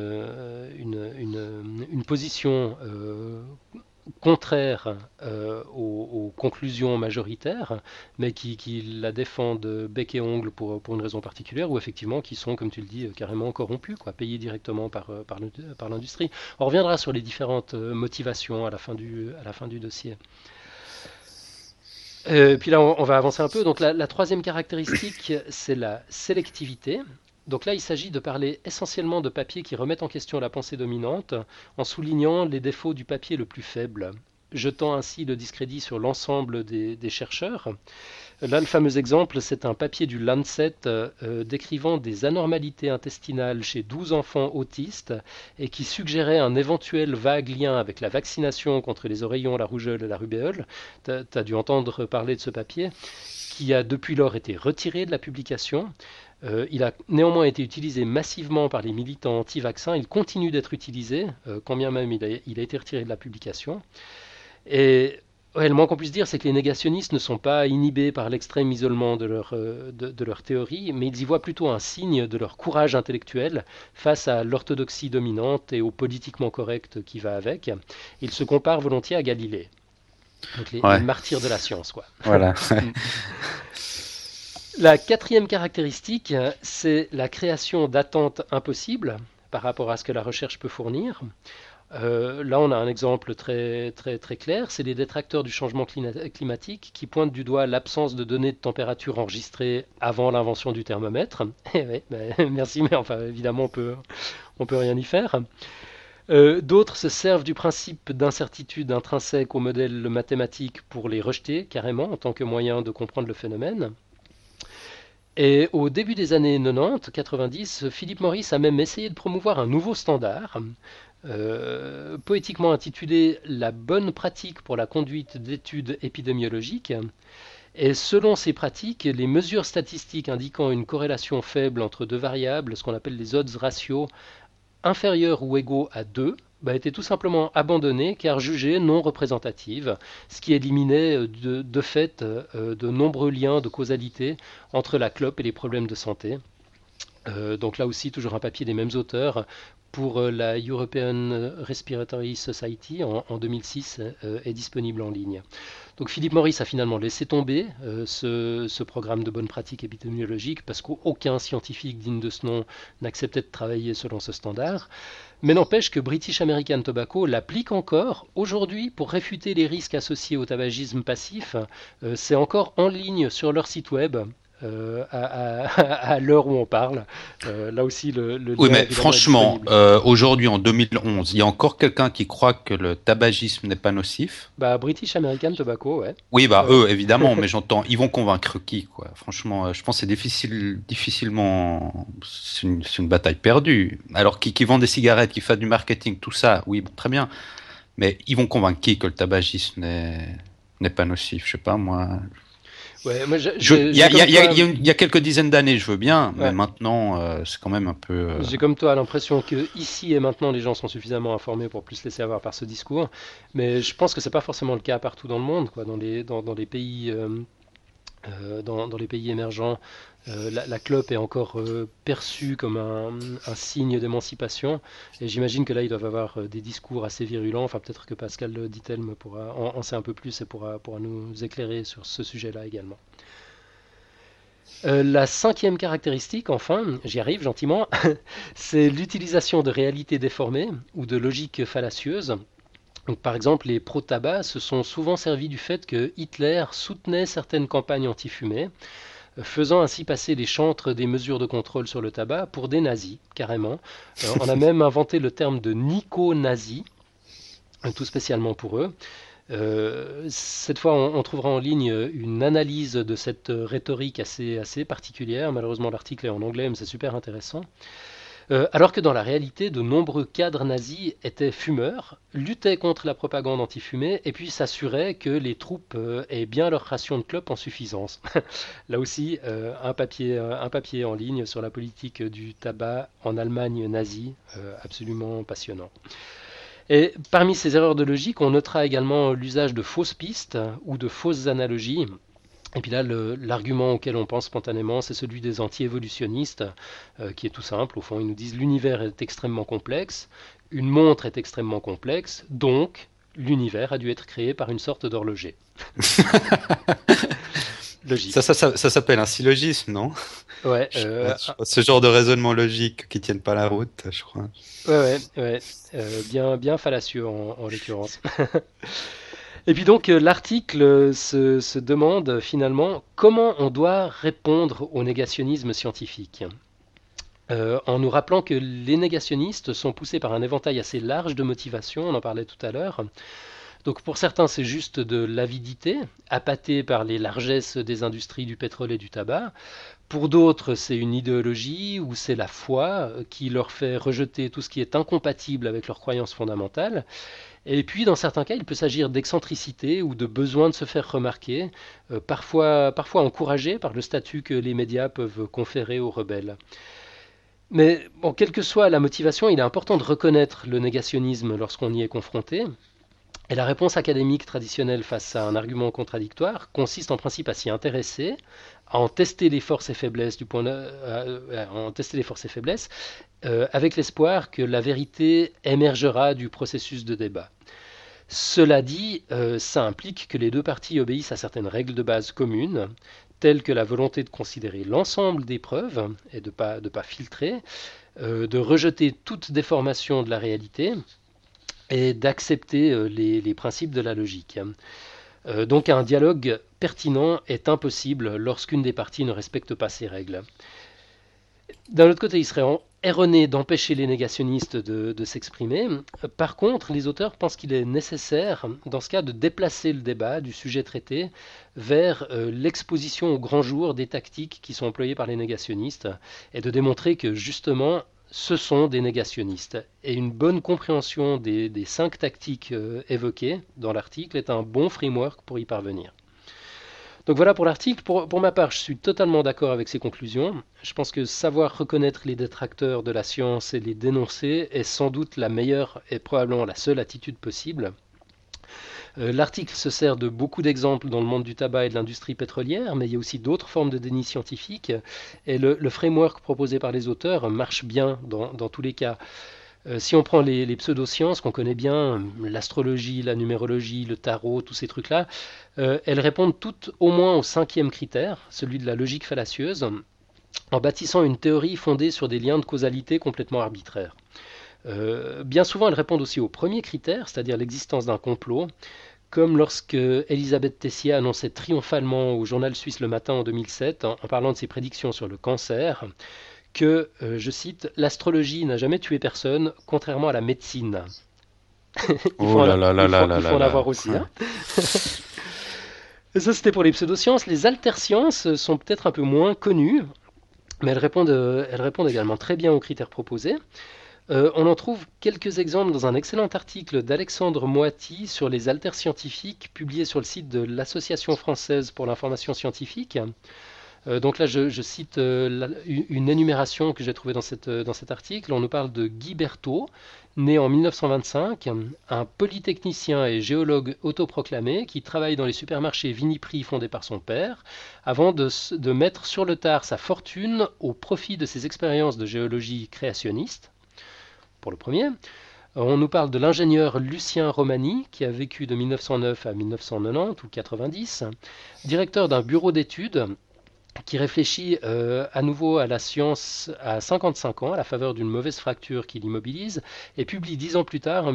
une position contraire aux conclusions majoritaires, mais qui la défendent bec et ongle pour une raison particulière, ou effectivement qui sont, comme tu le dis, carrément corrompus, payés directement par l'industrie. On reviendra sur les différentes motivations à la fin du dossier. Puis là, on va avancer un peu. Donc la troisième caractéristique, c'est la sélectivité. Donc là, il s'agit de parler essentiellement de papiers qui remettent en question la pensée dominante, en soulignant les défauts du papier le plus faible, jetant ainsi le discrédit sur l'ensemble des chercheurs. Là, le fameux exemple, c'est un papier du Lancet décrivant des anormalités intestinales chez 12 enfants autistes et qui suggérait un éventuel vague lien avec la vaccination contre les oreillons, la rougeole et la rubéole. Tu as dû entendre parler de ce papier, qui a depuis lors été retiré de la publication. Il a néanmoins été utilisé massivement par les militants anti-vaccins. Il continue d'être utilisé, quand bien même il a été retiré de la publication. Et le moins qu'on puisse dire, c'est que les négationnistes ne sont pas inhibés par l'extrême isolement de leur théorie, mais ils y voient plutôt un signe de leur courage intellectuel face à l'orthodoxie dominante et au politiquement correct qui va avec. Ils se comparent volontiers à Galilée. Donc les martyrs de la science, quoi. Voilà. La quatrième caractéristique, c'est la création d'attentes impossibles par rapport à ce que la recherche peut fournir. Là, on a un exemple très, très, très clair, c'est les détracteurs du changement climatique qui pointent du doigt l'absence de données de température enregistrées avant l'invention du thermomètre. Merci, mais enfin, évidemment, on peut rien y faire. D'autres se servent du principe d'incertitude intrinsèque au modèle mathématique pour les rejeter carrément en tant que moyen de comprendre le phénomène. Et au début des années 90, Philip Morris a même essayé de promouvoir un nouveau standard, poétiquement intitulé « La bonne pratique pour la conduite d'études épidémiologiques ». Et selon ces pratiques, les mesures statistiques indiquant une corrélation faible entre deux variables, ce qu'on appelle les odds ratios, inférieurs ou égaux à 2, étaient tout simplement abandonnées car jugées non représentatives, ce qui éliminait de fait de nombreux liens de causalité entre la clope et les problèmes de santé. Donc là aussi, toujours un papier des mêmes auteurs pour la European Respiratory Society en 2006 est disponible en ligne. Donc Philip Morris a finalement laissé tomber ce programme de bonne pratique épidémiologique parce qu'aucun scientifique digne de ce nom n'acceptait de travailler selon ce standard. Mais n'empêche que British American Tobacco l'applique encore aujourd'hui pour réfuter les risques associés au tabagisme passif. C'est encore en ligne sur leur site web. à l'heure où on parle. Là aussi, le Oui, lien mais évidemment est franchement, disponible. aujourd'hui, en 2011, il y a encore quelqu'un qui croit que le tabagisme n'est pas nocif. Bah, British American Tobacco, ouais. Oui, bah Ouais. eux, évidemment, mais j'entends, ils vont convaincre qui, quoi. Franchement, je pense que c'est difficilement, c'est une bataille perdue. Alors, qui vend des cigarettes, qui fait du marketing, tout ça, oui, bon, très bien. Mais ils vont convaincre qui que le tabagisme n'est pas nocif, je sais pas, moi. Ouais, moi, Il y a, il y a, il y a, toi, il y a quelques dizaines d'années, je veux bien, mais ouais, maintenant, c'est quand même un peu. j'ai comme toi l'impression que ici et maintenant, les gens sont suffisamment informés pour plus se laisser avoir par ce discours. Mais je pense que c'est pas forcément le cas partout dans le monde, quoi. Dans les pays, dans les pays émergents, la clope est encore perçue comme un signe d'émancipation. Et j'imagine que là, ils doivent avoir des discours assez virulents. Enfin, peut-être que Pascal Dittelme pourra en sait un peu plus et pourra nous éclairer sur ce sujet-là également. La cinquième caractéristique, enfin, j'y arrive gentiment, c'est l'utilisation de réalités déformées ou de logiques fallacieuses. Donc, par exemple, les pro-tabac se sont souvent servis du fait que Hitler soutenait certaines campagnes anti-fumée, faisant ainsi passer les chantres des mesures de contrôle sur le tabac pour des nazis, carrément. On a même inventé le terme de nico-nazi, tout spécialement pour eux. Cette fois, on trouvera en ligne une analyse de cette rhétorique assez particulière. Malheureusement, l'article est en anglais, mais c'est super intéressant. Alors que dans la réalité, de nombreux cadres nazis étaient fumeurs, luttaient contre la propagande anti-fumée et puis s'assuraient que les troupes aient bien leur ration de clopes en suffisance. Là aussi, un papier en ligne sur la politique du tabac en Allemagne nazie, absolument passionnant. Et parmi ces erreurs de logique, on notera également l'usage de fausses pistes ou de fausses analogies. Et puis là, l'argument auquel on pense spontanément, c'est celui des anti-évolutionnistes, qui est tout simple. Au fond, ils nous disent l'univers est extrêmement complexe, une montre est extrêmement complexe, donc l'univers a dû être créé par une sorte d'horloger. Logique. Ça s'appelle un syllogisme, non? Ouais, Ce genre de raisonnement logique qui tiennent pas la route, je crois. ouais. Bien fallacieux en l'occurrence. Et puis donc l'article se demande finalement comment on doit répondre au négationnisme scientifique. En nous rappelant que les négationnistes sont poussés par un éventail assez large de motivations, on en parlait tout à l'heure. Donc pour certains c'est juste de l'avidité, appâtés par les largesses des industries du pétrole et du tabac. Pour d'autres c'est une idéologie ou c'est la foi qui leur fait rejeter tout ce qui est incompatible avec leurs croyances fondamentales. Et puis, dans certains cas, il peut s'agir d'excentricité ou de besoin de se faire remarquer, parfois encouragé par le statut que les médias peuvent conférer aux rebelles. Mais bon, quelle que soit la motivation, il est important de reconnaître le négationnisme lorsqu'on y est confronté. Et la réponse académique traditionnelle face à un argument contradictoire consiste en principe à s'y intéresser, à en tester les forces et faiblesses avec l'espoir que la vérité émergera du processus de débat. Cela dit, ça implique que les deux parties obéissent à certaines règles de base communes, telles que la volonté de considérer l'ensemble des preuves et de pas filtrer, de rejeter toute déformation de la réalité et d'accepter les principes de la logique. Donc un dialogue pertinent est impossible lorsqu'une des parties ne respecte pas ces règles. D'un autre côté, il serait erroné d'empêcher les négationnistes de s'exprimer. Par contre, les auteurs pensent qu'il est nécessaire, dans ce cas, de déplacer le débat du sujet traité vers l'exposition au grand jour des tactiques qui sont employées par les négationnistes et de démontrer que, justement, ce sont des négationnistes. Et une bonne compréhension des 5 tactiques évoquées dans l'article est un bon framework pour y parvenir. Donc voilà pour l'article. Pour ma part, je suis totalement d'accord avec ces conclusions. Je pense que savoir reconnaître les détracteurs de la science et les dénoncer est sans doute la meilleure et probablement la seule attitude possible. L'article se sert de beaucoup d'exemples dans le monde du tabac et de l'industrie pétrolière, mais il y a aussi d'autres formes de déni scientifique. Et le framework proposé par les auteurs marche bien dans tous les cas. Si on prend les pseudosciences qu'on connaît bien, l'astrologie, la numérologie, le tarot, tous ces trucs-là, elles répondent toutes au moins au 5e critère, celui de la logique fallacieuse, en bâtissant une théorie fondée sur des liens de causalité complètement arbitraires. Bien souvent, elles répondent aussi au premier critère, c'est-à-dire l'existence d'un complot, comme lorsque Elisabeth Tessier annonçait triomphalement au journal suisse Le Matin en 2007, en parlant de ses prédictions sur le cancer, que, je cite, l'astrologie n'a jamais tué personne, contrairement à la médecine. Oh là là là là là Il faut là en avoir là. aussi. Hein. Et ça, c'était pour les pseudosciences. Les altersciences sont peut-être un peu moins connues, mais elles répondent également très bien aux critères proposés. On en trouve quelques exemples dans un excellent article d'Alexandre Moati sur les alterscientifiques publié sur le site de l'Association française pour l'information scientifique. Donc là, je cite une énumération que j'ai trouvée dans cet article. On nous parle de Guy Berthaud, né en 1925, un polytechnicien et géologue autoproclamé qui travaille dans les supermarchés Viniprix fondés par son père, avant de mettre sur le tard sa fortune au profit de ses expériences de géologie créationniste. Pour le premier. On nous parle de l'ingénieur Lucien Romani, qui a vécu de 1909 à 1990 ou 90, directeur d'un bureau d'études qui réfléchit à nouveau à la science à 55 ans, à la faveur d'une mauvaise fracture qui l'immobilise, et publie 10 ans plus tard, en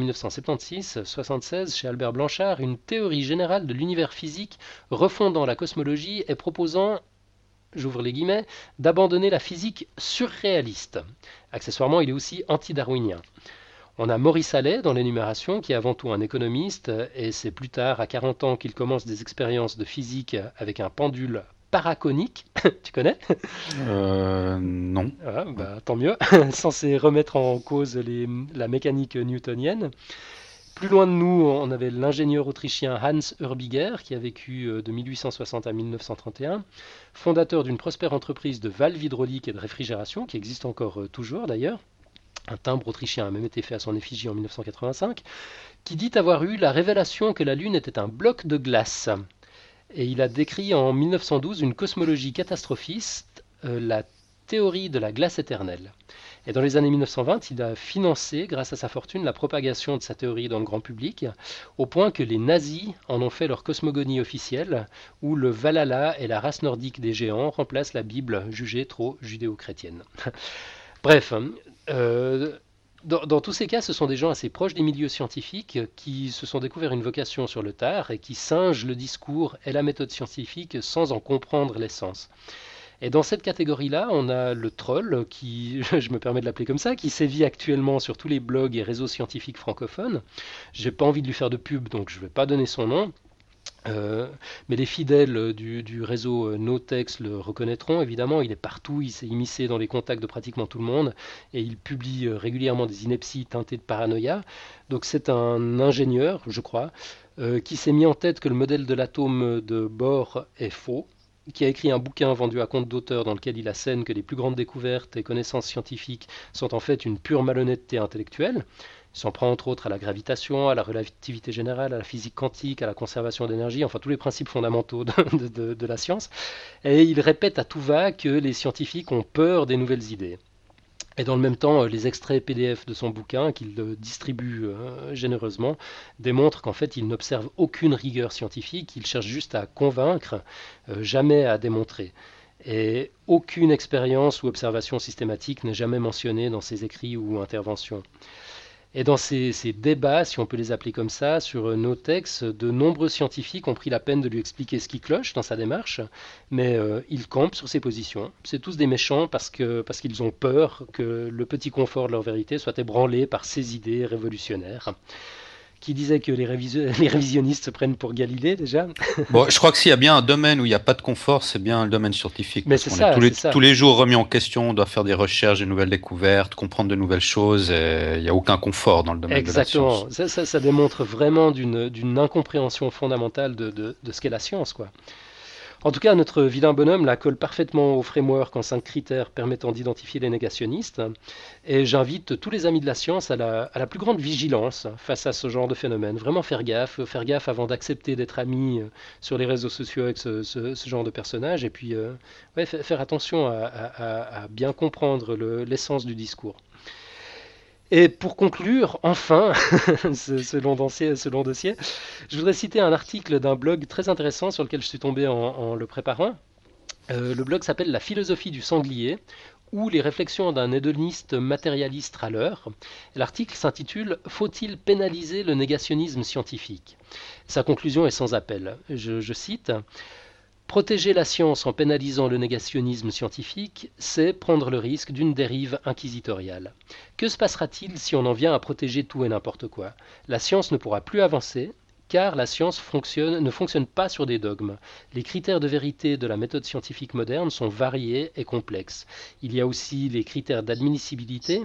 1976, chez Albert Blanchard, une théorie générale de l'univers physique refondant la cosmologie et proposant, j'ouvre les guillemets, d'abandonner la physique surréaliste. Accessoirement, il est aussi anti-darwinien. On a Maurice Allais dans l'énumération, qui est avant tout un économiste, et c'est plus tard, à 40 ans, qu'il commence des expériences de physique avec un pendule paraconique. Tu connais? Non. Ah, bah, tant mieux, censé remettre en cause la mécanique newtonienne. Plus loin de nous, on avait l'ingénieur autrichien Hans Urbiger, qui a vécu de 1860 à 1931, fondateur d'une prospère entreprise de valves hydrauliques et de réfrigération, qui existe encore toujours d'ailleurs. Un timbre autrichien a même été fait à son effigie en 1985, qui dit avoir eu la révélation que la Lune était un bloc de glace. Et il a décrit en 1912 une cosmologie catastrophiste, la théorie de la glace éternelle. Et dans les années 1920, il a financé, grâce à sa fortune, la propagation de sa théorie dans le grand public, au point que les nazis en ont fait leur cosmogonie officielle, où le Valhalla et la race nordique des géants remplacent la Bible jugée trop judéo-chrétienne. Bref, dans tous ces cas, ce sont des gens assez proches des milieux scientifiques qui se sont découverts une vocation sur le tard et qui singent le discours et la méthode scientifique sans en comprendre l'essence. Et dans cette catégorie-là, on a le troll, qui, je me permets de l'appeler comme ça, qui sévit actuellement sur tous les blogs et réseaux scientifiques francophones. J'ai pas envie de lui faire de pub, donc je vais pas donner son nom. Mais les fidèles du réseau Notex le reconnaîtront, évidemment, il est partout, il s'est immiscé dans les contacts de pratiquement tout le monde, et il publie régulièrement des inepties teintées de paranoïa. Donc c'est un ingénieur, je crois, qui s'est mis en tête que le modèle de l'atome de Bohr est faux, qui a écrit un bouquin vendu à compte d'auteur dans lequel il assène que les plus grandes découvertes et connaissances scientifiques sont en fait une pure malhonnêteté intellectuelle. Il s'en prend entre autres à la gravitation, à la relativité générale, à la physique quantique, à la conservation d'énergie, enfin tous les principes fondamentaux de la science. Et il répète à tout va que les scientifiques ont peur des nouvelles idées. Et dans le même temps, les extraits PDF de son bouquin, qu'il distribue généreusement, démontrent qu'en fait, il n'observe aucune rigueur scientifique, il cherche juste à convaincre, jamais à démontrer. Et aucune expérience ou observation systématique n'est jamais mentionnée dans ses écrits ou interventions. Et dans ces débats, si on peut les appeler comme ça, sur Notex, de nombreux scientifiques ont pris la peine de lui expliquer ce qui cloche dans sa démarche, mais il campe sur ses positions. C'est tous des méchants parce qu'ils ont peur que le petit confort de leur vérité soit ébranlé par ces idées révolutionnaires. Qui disait que les révisionnistes se prennent pour Galilée déjà. Bon, je crois que s'il y a bien un domaine où il n'y a pas de confort, c'est bien le domaine scientifique. Mais parce c'est qu'on ça, est c'est ça. tous les jours remis en question, on doit faire des recherches, des nouvelles découvertes, comprendre de nouvelles choses, et il n'y a aucun confort dans le domaine de la science. Exactement. Ça démontre vraiment d'une incompréhension fondamentale de ce qu'est la science, quoi. En tout cas, notre vilain bonhomme la colle parfaitement au framework en 5 critères permettant d'identifier les négationnistes. Et j'invite tous les amis de la science à la plus grande vigilance face à ce genre de phénomène. Vraiment faire gaffe avant d'accepter d'être ami sur les réseaux sociaux avec ce genre de personnages. Et puis, faire attention à bien comprendre l'essence du discours. Et pour conclure, enfin, ce long dossier, je voudrais citer un article d'un blog très intéressant sur lequel je suis tombé en le préparant. Le blog s'appelle La philosophie du sanglier, ou les réflexions d'un hédoniste matérialiste râleur. L'article s'intitule « Faut-il pénaliser le négationnisme scientifique ?» Sa conclusion est sans appel. Je cite « Protéger la science en pénalisant le négationnisme scientifique, c'est prendre le risque d'une dérive inquisitoriale. Que se passera-t-il si on en vient à protéger tout et n'importe quoi? La science ne pourra plus avancer, car la science ne fonctionne pas sur des dogmes. Les critères de vérité de la méthode scientifique moderne sont variés et complexes. Il y a aussi les critères d'admissibilité,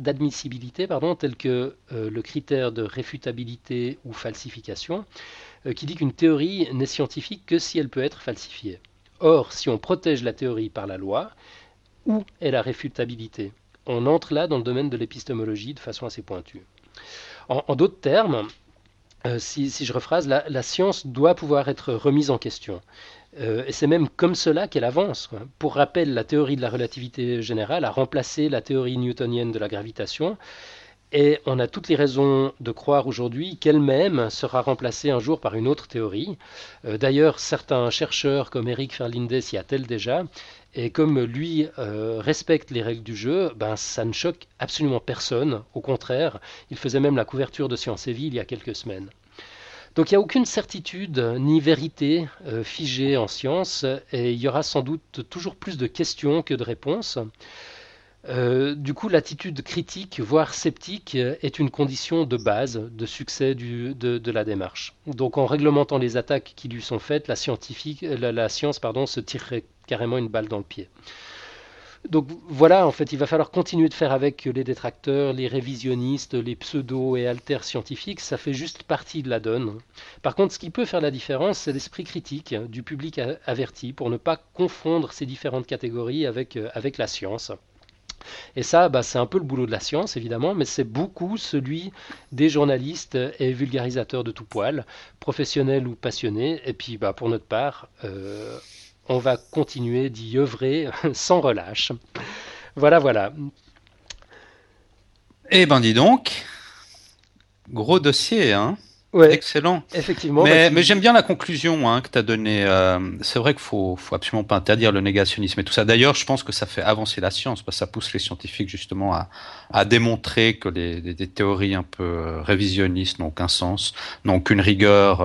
tels que le critère de réfutabilité ou falsification, qui dit qu'une théorie n'est scientifique que si elle peut être falsifiée. Or, si on protège la théorie par la loi, où est la réfutabilité? On entre là dans le domaine de l'épistémologie de façon assez pointue. En d'autres termes, si je rephrase, la science doit pouvoir être remise en question. Et c'est même comme cela qu'elle avance. Pour rappel, la théorie de la relativité générale a remplacé la théorie newtonienne de la gravitation, et on a toutes les raisons de croire aujourd'hui qu'elle-même sera remplacée un jour par une autre théorie. D'ailleurs, certains chercheurs comme Eric Ferlinde s'y attellent déjà, et comme lui respecte les règles du jeu, ça ne choque absolument personne. Au contraire, il faisait même la couverture de Science et Vie il y a quelques semaines. Donc il n'y a aucune certitude ni vérité figée en science, et il y aura sans doute toujours plus de questions que de réponses. Du coup, l'attitude critique, voire sceptique, est une condition de base de succès de la démarche. Donc en réglementant les attaques qui lui sont faites, la science se tirerait carrément une balle dans le pied. Donc voilà, en fait, il va falloir continuer de faire avec les détracteurs, les révisionnistes, les pseudo et alter scientifiques. Ça fait juste partie de la donne. Par contre, ce qui peut faire la différence, c'est l'esprit critique du public averti pour ne pas confondre ces différentes catégories avec la science. Et ça, c'est un peu le boulot de la science, évidemment, mais c'est beaucoup celui des journalistes et vulgarisateurs de tout poil, professionnels ou passionnés. Et puis, pour notre part, on va continuer d'y œuvrer sans relâche. Voilà. Eh ben, dis donc, gros dossier, hein. Ouais, excellent. Effectivement. Mais j'aime bien la conclusion que tu as donnée. C'est vrai qu'il faut absolument pas interdire le négationnisme et tout ça. D'ailleurs, je pense que ça fait avancer la science parce que ça pousse les scientifiques justement à démontrer que des théories un peu révisionnistes n'ont aucun sens, n'ont aucune rigueur.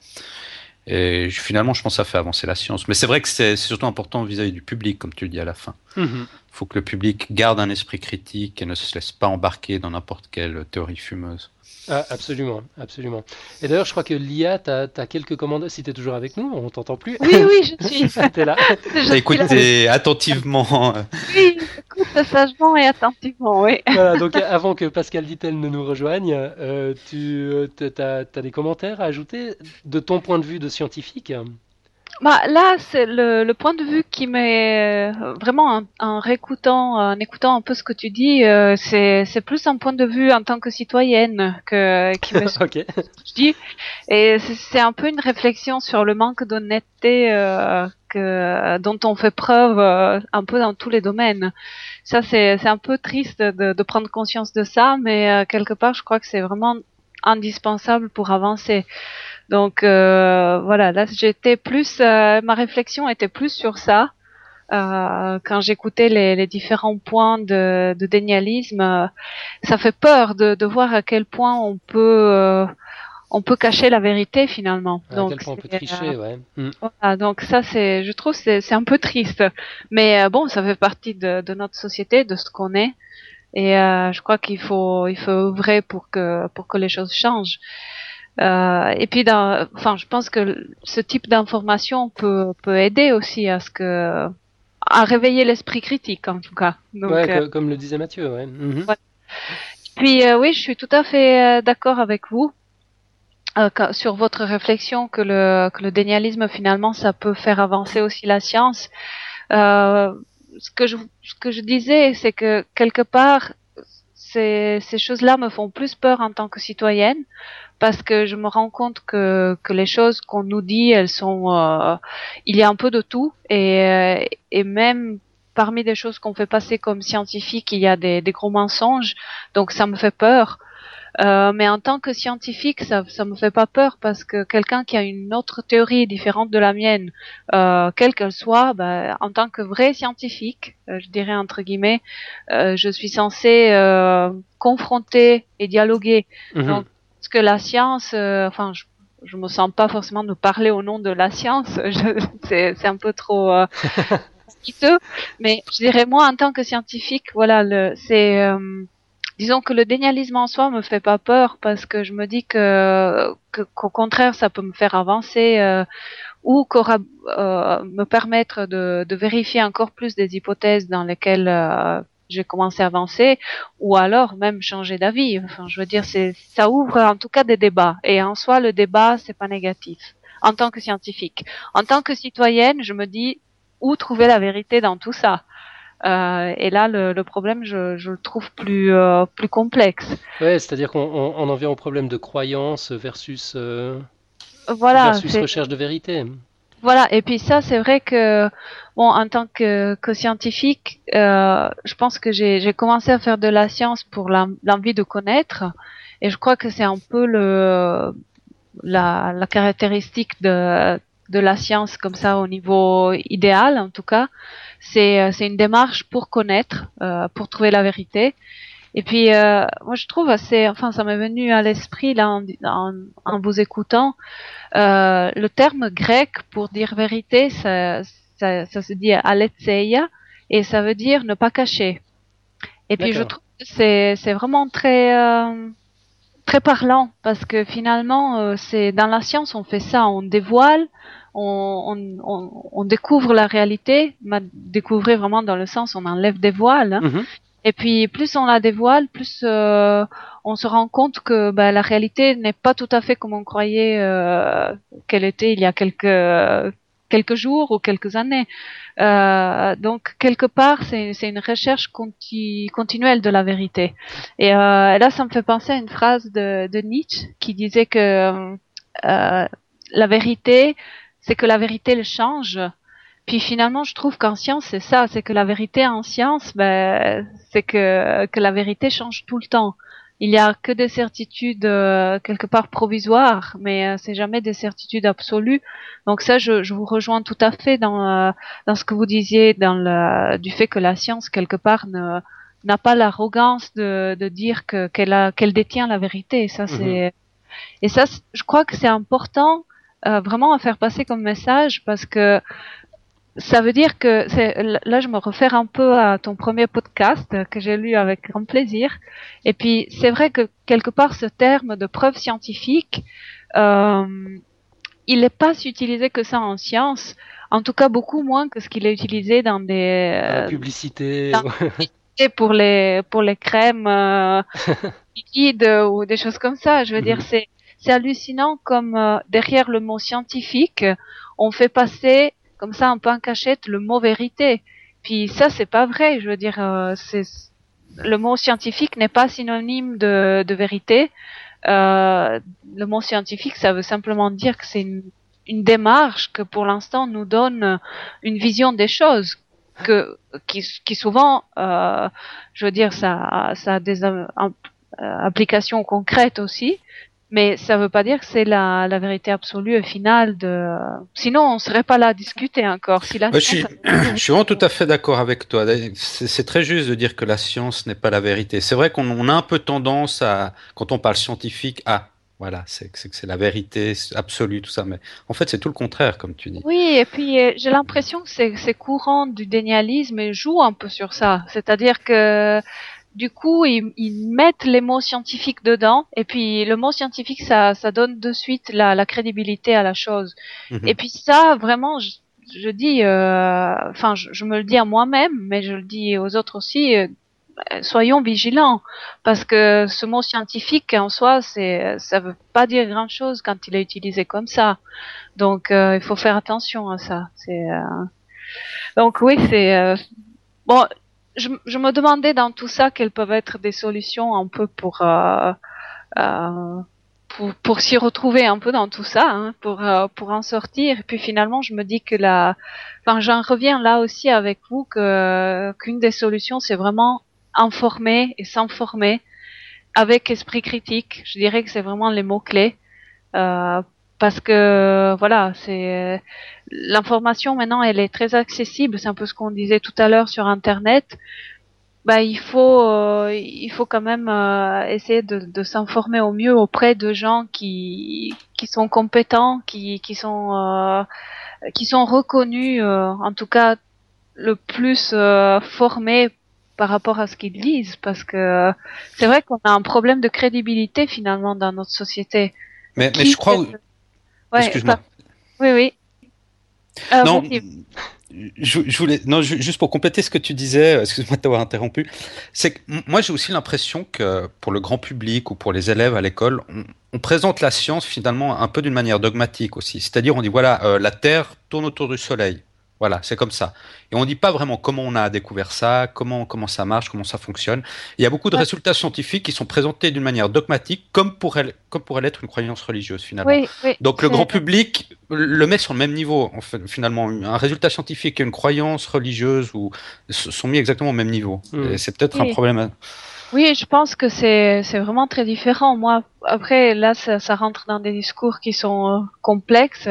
Et finalement, je pense que ça fait avancer la science. Mais c'est vrai que c'est surtout important vis-à-vis du public, comme tu le dis à la fin. Il faut que le public garde un esprit critique et ne se laisse pas embarquer dans n'importe quelle théorie fumeuse. Ah, absolument. Et d'ailleurs, je crois que Lia, t'as quelques commandes. Si t'es toujours avec nous, on t'entend plus. Oui, je suis. T'es là. T'as écouté attentivement. Oui, j'écoute sagement et attentivement, oui. Voilà, donc avant que Pascal Dittel ne nous rejoigne, tu as des commentaires à ajouter de ton point de vue de scientifique? Là, c'est le point de vue qui m'est vraiment en écoutant un peu ce que tu dis, c'est plus un point de vue en tant que citoyenne qui me Ok. dis, et c'est un peu une réflexion sur le manque d'honnêteté dont on fait preuve un peu dans tous les domaines. Ça, c'est un peu triste de prendre conscience de ça, mais quelque part, je crois que c'est vraiment indispensable pour avancer. Donc voilà, là j'étais plus, ma réflexion était plus sur ça quand j'écoutais les différents points de dénialisme. Ça fait peur de voir à quel point on peut cacher la vérité finalement. À quel point on peut tricher, ouais. Voilà, donc ça je trouve c'est un peu triste, mais bon, ça fait partie de notre société, de ce qu'on est, et je crois qu'il faut œuvrer pour que les choses changent. Et puis, je pense que ce type d'information peut aider aussi à réveiller l'esprit critique, en tout cas. Donc, comme le disait Mathieu, ouais. Ouais. Puis, oui, je suis tout à fait d'accord avec vous sur votre réflexion que le dénialisme, finalement, ça peut faire avancer aussi la science. Ce que je disais, c'est que quelque part, ces choses-là me font plus peur en tant que citoyenne, parce que je me rends compte que les choses qu'on nous dit, elles sont, il y a un peu de tout, et même parmi des choses qu'on fait passer comme scientifiques, il y a des gros mensonges, donc ça me fait peur. Mais en tant que scientifique, ça me fait pas peur parce que quelqu'un qui a une autre théorie différente de la mienne, quelle qu'elle soit, en tant que vrai scientifique, je dirais entre guillemets, je suis censée confronter et dialoguer. Donc, parce que la science, je me sens pas forcément de parler au nom de la science. C'est un peu trop piteux, mais je dirais moi en tant que scientifique, voilà, disons que le dénialisme en soi me fait pas peur parce que je me dis qu'au contraire ça peut me faire avancer ou me permettre de vérifier encore plus des hypothèses dans lesquelles j'ai commencé à avancer ou alors même changer d'avis. Enfin, je veux dire, ça ouvre en tout cas des débats et en soi le débat c'est pas négatif en tant que scientifique. En tant que citoyenne, je me dis où trouver la vérité dans tout ça. Et là, le problème, je le trouve plus complexe. Ouais, c'est-à-dire qu'on en vient au problème de croyance versus Voilà, recherche de vérité. Voilà, et puis ça, c'est vrai que, bon, en tant que scientifique, je pense que j'ai commencé à faire de la science pour l'envie de connaître, et je crois que c'est un peu la caractéristique de la science comme ça au niveau idéal, en tout cas. C'est une démarche pour connaître, pour trouver la vérité. Et puis, moi, je trouve ça m'est venu à l'esprit là en vous écoutant. Le terme grec pour dire vérité, ça se dit aletheia et ça veut dire ne pas cacher. Et puis je trouve que c'est vraiment très parlant parce que finalement c'est dans la science on fait ça, on dévoile, on découvre la réalité, découvrir vraiment dans le sens on enlève des voiles. Hein. Et puis plus on la dévoile, plus on se rend compte que la réalité n'est pas tout à fait comme on croyait qu'elle était il y a quelques jours ou quelques années. Donc quelque part c'est une recherche continuelle de la vérité. Et là ça me fait penser à une phrase de Nietzsche qui disait que la vérité, c'est que la vérité le change. Puis finalement, je trouve qu'en science, c'est ça, c'est que la vérité en science, c'est que la vérité change tout le temps. Il y a que des certitudes quelque part provisoires, mais c'est jamais des certitudes absolues. Donc ça, je vous rejoins tout à fait dans ce que vous disiez, du fait que la science quelque part n'a pas l'arrogance de dire qu'elle détient la vérité. Et ça, je crois que c'est important vraiment à faire passer comme message parce que ça veut dire que là je me réfère un peu à ton premier podcast que j'ai lu avec grand plaisir. Et puis c'est vrai que quelque part ce terme de preuve scientifique, il n'est pas utilisé que ça en science. En tout cas beaucoup moins que ce qu'il est utilisé dans des publicités. Pour les crèmes liquides ou des choses comme ça. Je veux dire c'est hallucinant comme derrière le mot scientifique on fait passer comme ça un peu en cachette le mot vérité. Puis ça c'est pas vrai, je veux dire le mot scientifique n'est pas synonyme de vérité. Le mot scientifique ça veut simplement dire que c'est une démarche que pour l'instant nous donne une vision des choses qui souvent je veux dire ça a des applications concrètes aussi. Mais ça veut pas dire que c'est la vérité absolue et finale sinon on serait pas là à discuter encore. Si je suis vraiment tout à fait d'accord avec toi. C'est très juste de dire que la science n'est pas la vérité. C'est vrai qu'on a un peu tendance à, quand on parle scientifique, voilà, c'est la vérité absolue, tout ça. Mais en fait, c'est tout le contraire, comme tu dis. Oui, et puis j'ai l'impression que ces courants du dénialisme jouent un peu sur ça. C'est-à-dire que du coup, ils mettent les mots scientifiques dedans, et puis le mot scientifique, ça donne de suite la crédibilité à la chose. Et puis ça, vraiment, je dis, je me le dis à moi-même, mais je le dis aux autres aussi, soyons vigilants, parce que ce mot scientifique en soi, ça veut pas dire grand-chose quand il est utilisé comme ça. Donc, il faut faire attention à ça. Donc oui, bon. Je me demandais dans tout ça quelles peuvent être des solutions un peu pour s'y retrouver un peu dans tout ça, hein, pour en sortir. Et puis finalement, je me dis que j'en reviens là aussi avec vous qu'une des solutions, c'est vraiment informer et s'informer avec esprit critique. Je dirais que c'est vraiment les mots-clés. Parce que voilà, c'est l'information maintenant, elle est très accessible. C'est un peu ce qu'on disait tout à l'heure sur Internet. Bah, il faut quand même essayer de s'informer au mieux auprès de gens qui sont compétents, qui sont reconnus, en tout cas le plus formés par rapport à ce qu'ils disent, parce que c'est vrai qu'on a un problème de crédibilité finalement dans notre société. Mais je crois. Ouais, Excuse-moi. Oui, oui. Non, Vas-y. je voulais, non, juste pour compléter ce que tu disais, excuse-moi de t'avoir interrompu, c'est que moi j'ai aussi l'impression que pour le grand public ou pour les élèves à l'école, on présente la science finalement un peu d'une manière dogmatique aussi. C'est-à-dire on dit voilà, la Terre tourne autour du Soleil. Voilà, c'est comme ça. Et on ne dit pas vraiment comment on a découvert ça, comment ça marche, comment ça fonctionne. Il y a beaucoup de Ouais. résultats scientifiques qui sont présentés d'une manière dogmatique, comme pourrait l'être une croyance religieuse finalement. Oui, oui. Donc le grand public le met sur le même niveau. En fait, finalement, un résultat scientifique et une croyance religieuse sont mis exactement au même niveau. Et c'est peut-être un Oui. problème. Oui, je pense que c'est vraiment très différent. Moi, après, là, ça rentre dans des discours qui sont complexes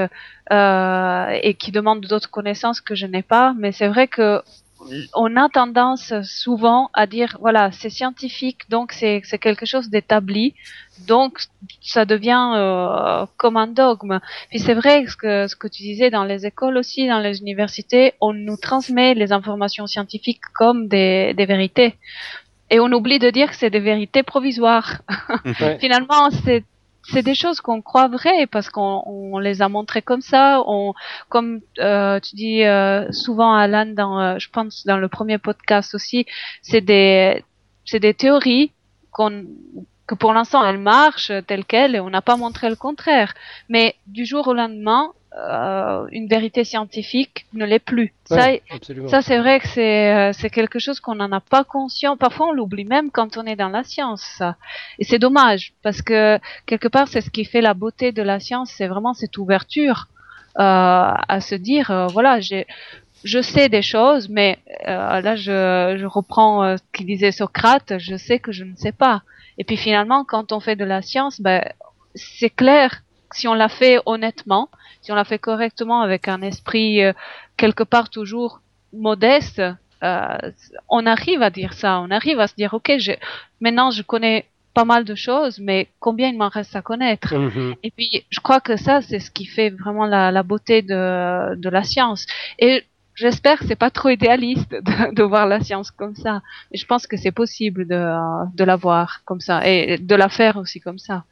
et qui demandent d'autres connaissances que je n'ai pas. Mais c'est vrai que on a tendance souvent à dire, voilà, c'est scientifique, donc c'est quelque chose d'établi, donc ça devient comme un dogme. Puis c'est vrai que ce que tu disais dans les écoles aussi, dans les universités, on nous transmet les informations scientifiques comme des vérités. Et on oublie de dire que c'est des vérités provisoires. Ouais. Finalement, c'est des choses qu'on croit vraies parce qu'on les a montrées comme ça. Comme tu dis souvent, Alan, je pense dans le premier podcast aussi, c'est des théories que pour l'instant elles marchent telles quelles et on n'a pas montré le contraire. Mais du jour au lendemain, une vérité scientifique ne l'est plus. Ouais, absolument. Ça, c'est vrai que c'est quelque chose qu'on n'en a pas conscient. Parfois, on l'oublie même quand on est dans la science. Ça. Et c'est dommage parce que quelque part, c'est ce qui fait la beauté de la science, c'est vraiment cette ouverture à se dire, voilà, je sais des choses, mais là, je reprends ce qu'il disait Socrate, je sais que je ne sais pas. Et puis finalement, quand on fait de la science, ben, c'est clair, si on la fait honnêtement, si on la fait correctement avec un esprit quelque part toujours modeste, on arrive à dire ça, on arrive à se dire, ok, maintenant je connais pas mal de choses, mais combien il m'en reste à connaître? Et puis, je crois que ça, c'est ce qui fait vraiment la beauté de la science. Et j'espère que c'est pas trop idéaliste de voir la science comme ça. Mais je pense que c'est possible de la voir comme ça et de la faire aussi comme ça.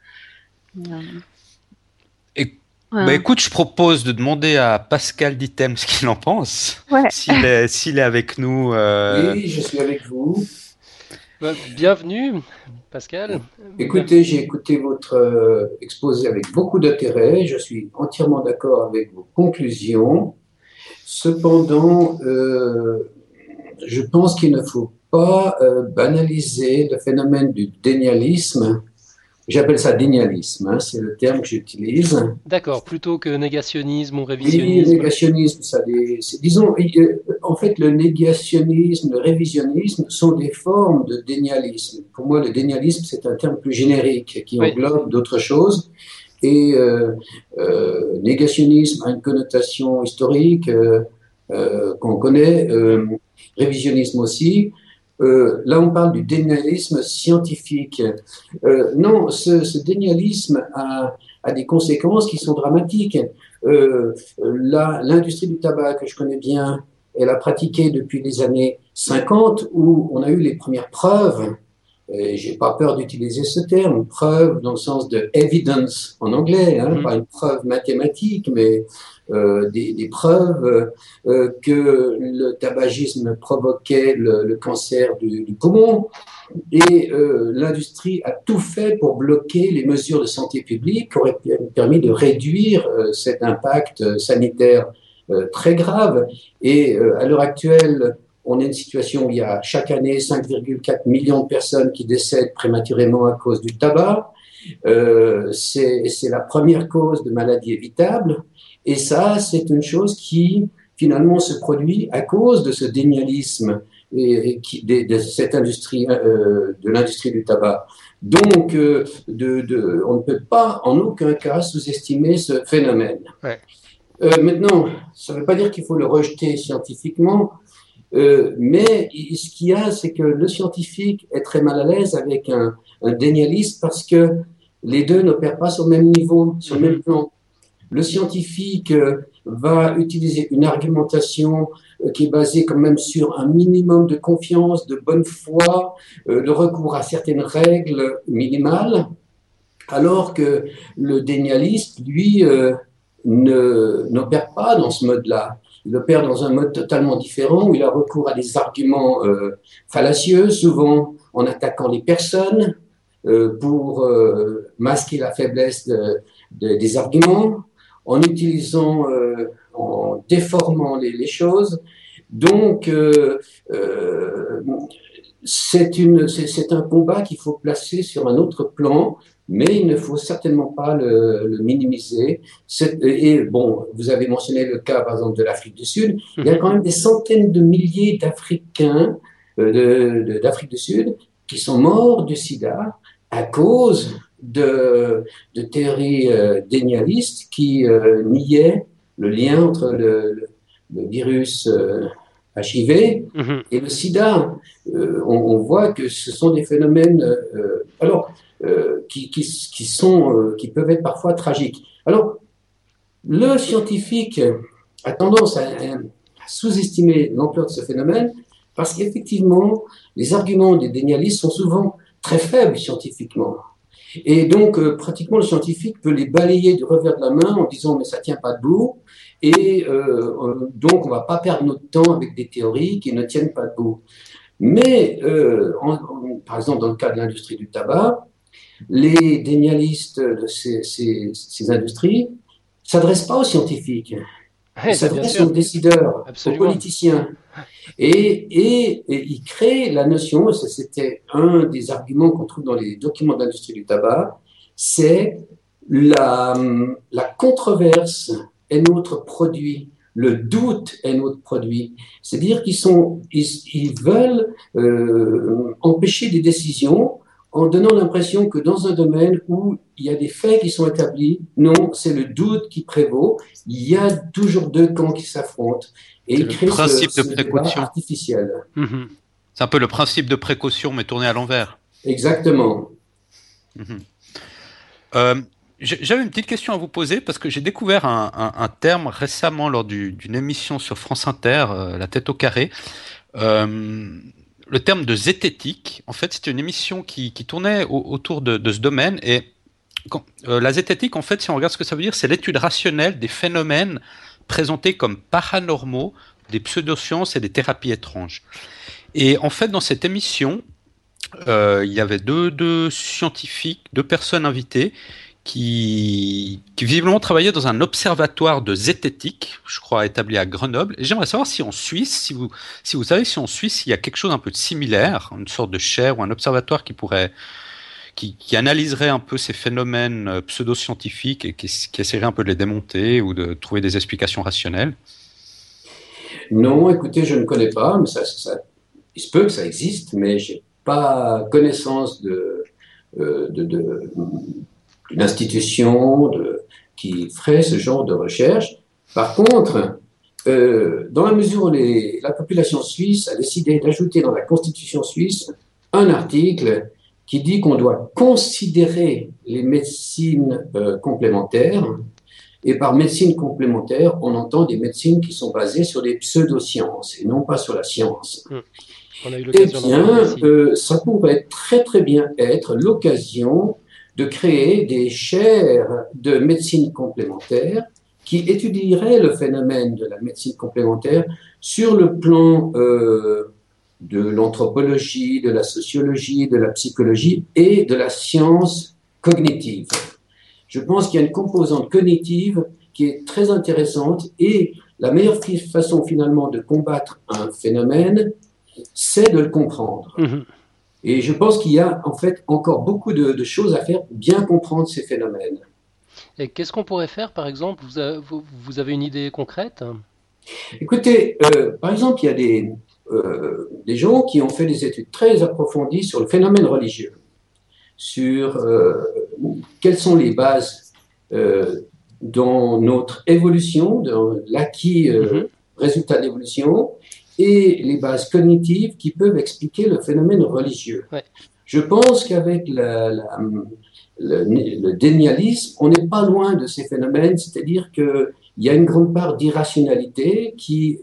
Bah écoute, je propose de demander à Pascal Dittem ce qu'il en pense, Ouais. s'il est avec nous. Oui, je suis avec vous. Bienvenue, Pascal. Écoutez, j'ai écouté votre exposé avec beaucoup d'intérêt. Je suis entièrement d'accord avec vos conclusions. Cependant, je pense qu'il ne faut pas banaliser le phénomène du dénialisme. J'appelle ça dénialisme, hein, c'est le terme que j'utilise. D'accord, plutôt que négationnisme ou Oui, révisionnisme. négationnisme, disons, en fait, le négationnisme, le révisionnisme sont des formes de dénialisme. Pour moi, le dénialisme, c'est un terme plus générique qui englobe d'autres choses. Et négationnisme a une connotation historique qu'on connaît, révisionnisme aussi. Là, on parle du dénialisme scientifique. Non, ce dénialisme a des conséquences qui sont dramatiques. L'industrie du tabac que je connais bien, elle a pratiqué depuis les années 50 où on a eu les premières preuves. J'ai pas peur d'utiliser ce terme, preuve dans le sens de evidence en anglais, hein, pas une preuve mathématique, mais des preuves que le tabagisme provoquait le cancer du poumon. Et l'industrie a tout fait pour bloquer les mesures de santé publique qui auraient permis de réduire cet impact sanitaire très grave. Et à l'heure actuelle, on a une situation où il y a chaque année 5,4 millions de personnes qui décèdent prématurément à cause du tabac. C'est la première cause de maladie évitable. Et ça, c'est une chose qui, finalement, se produit à cause de ce dénialisme de cette industrie, de l'industrie du tabac. Donc, on ne peut pas en aucun cas sous-estimer ce phénomène. Ouais. Maintenant, ça ne veut pas dire qu'il faut le rejeter scientifiquement, mais ce qu'il y a, c'est que le scientifique est très mal à l'aise avec un dénialiste parce que les deux n'opèrent pas sur le même niveau, sur le même plan. Le scientifique va utiliser une argumentation qui est basée quand même sur un minimum de confiance, de bonne foi, le recours à certaines règles minimales, alors que le dénialiste, lui, n'opère pas dans ce mode-là. Il opère dans un mode totalement différent où il a recours à des arguments fallacieux, souvent en attaquant les personnes pour masquer la faiblesse des arguments, en utilisant, en déformant les choses. Donc, c'est un combat qu'il faut placer sur un autre plan, mais il ne faut certainement pas le minimiser. Et bon, vous avez mentionné le cas, par exemple, de l'Afrique du Sud. Il y a quand même des centaines de milliers d'Africains d'Afrique du Sud qui sont morts du sida à cause de théories dénialistes qui niaient le lien entre le virus HIV et le sida. On voit que ce sont des phénomènes qui peuvent être parfois tragiques. Alors, le scientifique a tendance à sous-estimer l'ampleur de ce phénomène parce qu'effectivement, les arguments des dénialistes sont souvent très faibles scientifiquement. Et donc, pratiquement, le scientifique peut les balayer du revers de la main en disant « mais ça ne tient pas debout ». Et donc, on ne va pas perdre notre temps avec des théories qui ne tiennent pas debout. Mais, par exemple, dans le cas de l'industrie du tabac, les dénialistes de ces industries ne s'adressent pas aux scientifiques. Ils s'adressent aux décideurs, Absolument. aux politiciens. Et ils créent la notion, et ça c'était un des arguments qu'on trouve dans les documents de l'industrie du tabac, c'est la controverse est notre produit, le doute est notre produit. C'est-à-dire qu'ils veulent empêcher des décisions en donnant l'impression que dans un domaine où il y a des faits qui sont établis, non, c'est le doute qui prévaut. Il y a toujours deux camps qui s'affrontent. Et ils créent ce débat artificiel. C'est un peu le principe de précaution, mais tourné à l'envers. Exactement. J'avais une petite question à vous poser parce que j'ai découvert un terme récemment lors d'une émission sur France Inter, La tête au carré. Le terme de zététique, en fait, c'était une émission qui tournait autour de ce domaine. Et la zététique, en fait, si on regarde ce que ça veut dire, c'est l'étude rationnelle des phénomènes présentés comme paranormaux, des pseudosciences et des thérapies étranges. Et en fait, dans cette émission, il y avait deux scientifiques, deux personnes invitées qui visiblement travaillaient dans un observatoire de zététique, je crois établi à Grenoble. Et j'aimerais savoir si en Suisse, si vous savez si en Suisse il y a quelque chose un peu de similaire, une sorte de chaire ou un observatoire qui analyserait un peu ces phénomènes pseudo-scientifiques et qui essaierait un peu de les démonter ou de trouver des explications rationnelles. Non, écoutez, je ne connais pas, mais il se peut que ça existe, mais je n'ai pas connaissance d'une institution qui ferait ce genre de recherche. Par contre, dans la mesure où la population suisse a décidé d'ajouter dans la Constitution suisse un article qui dit qu'on doit considérer les médecines complémentaires, et par médecine complémentaire, on entend des médecines qui sont basées sur des pseudosciences et non pas sur la science. Eh bien, ça pourrait très très bien être l'occasion de créer des chaires de médecine complémentaire qui étudieraient le phénomène de la médecine complémentaire sur le plan de l'anthropologie, de la sociologie, de la psychologie et de la science cognitive. Je pense qu'il y a une composante cognitive qui est très intéressante et la meilleure façon finalement de combattre un phénomène, c'est de le comprendre. Et je pense qu'il y a en fait encore beaucoup de choses à faire pour bien comprendre ces phénomènes. Et qu'est-ce qu'on pourrait faire, par exemple? Vous avez une idée concrète? Écoutez, par exemple, il y a des gens qui ont fait des études très approfondies sur le phénomène religieux. sur quelles sont les bases dans notre évolution, dans l'acquis résultat d'évolution, et les bases cognitives qui peuvent expliquer le phénomène religieux. Ouais. Je pense qu'avec le dénialisme, on n'est pas loin de ces phénomènes, c'est-à-dire qu'il y a une grande part d'irrationalité qui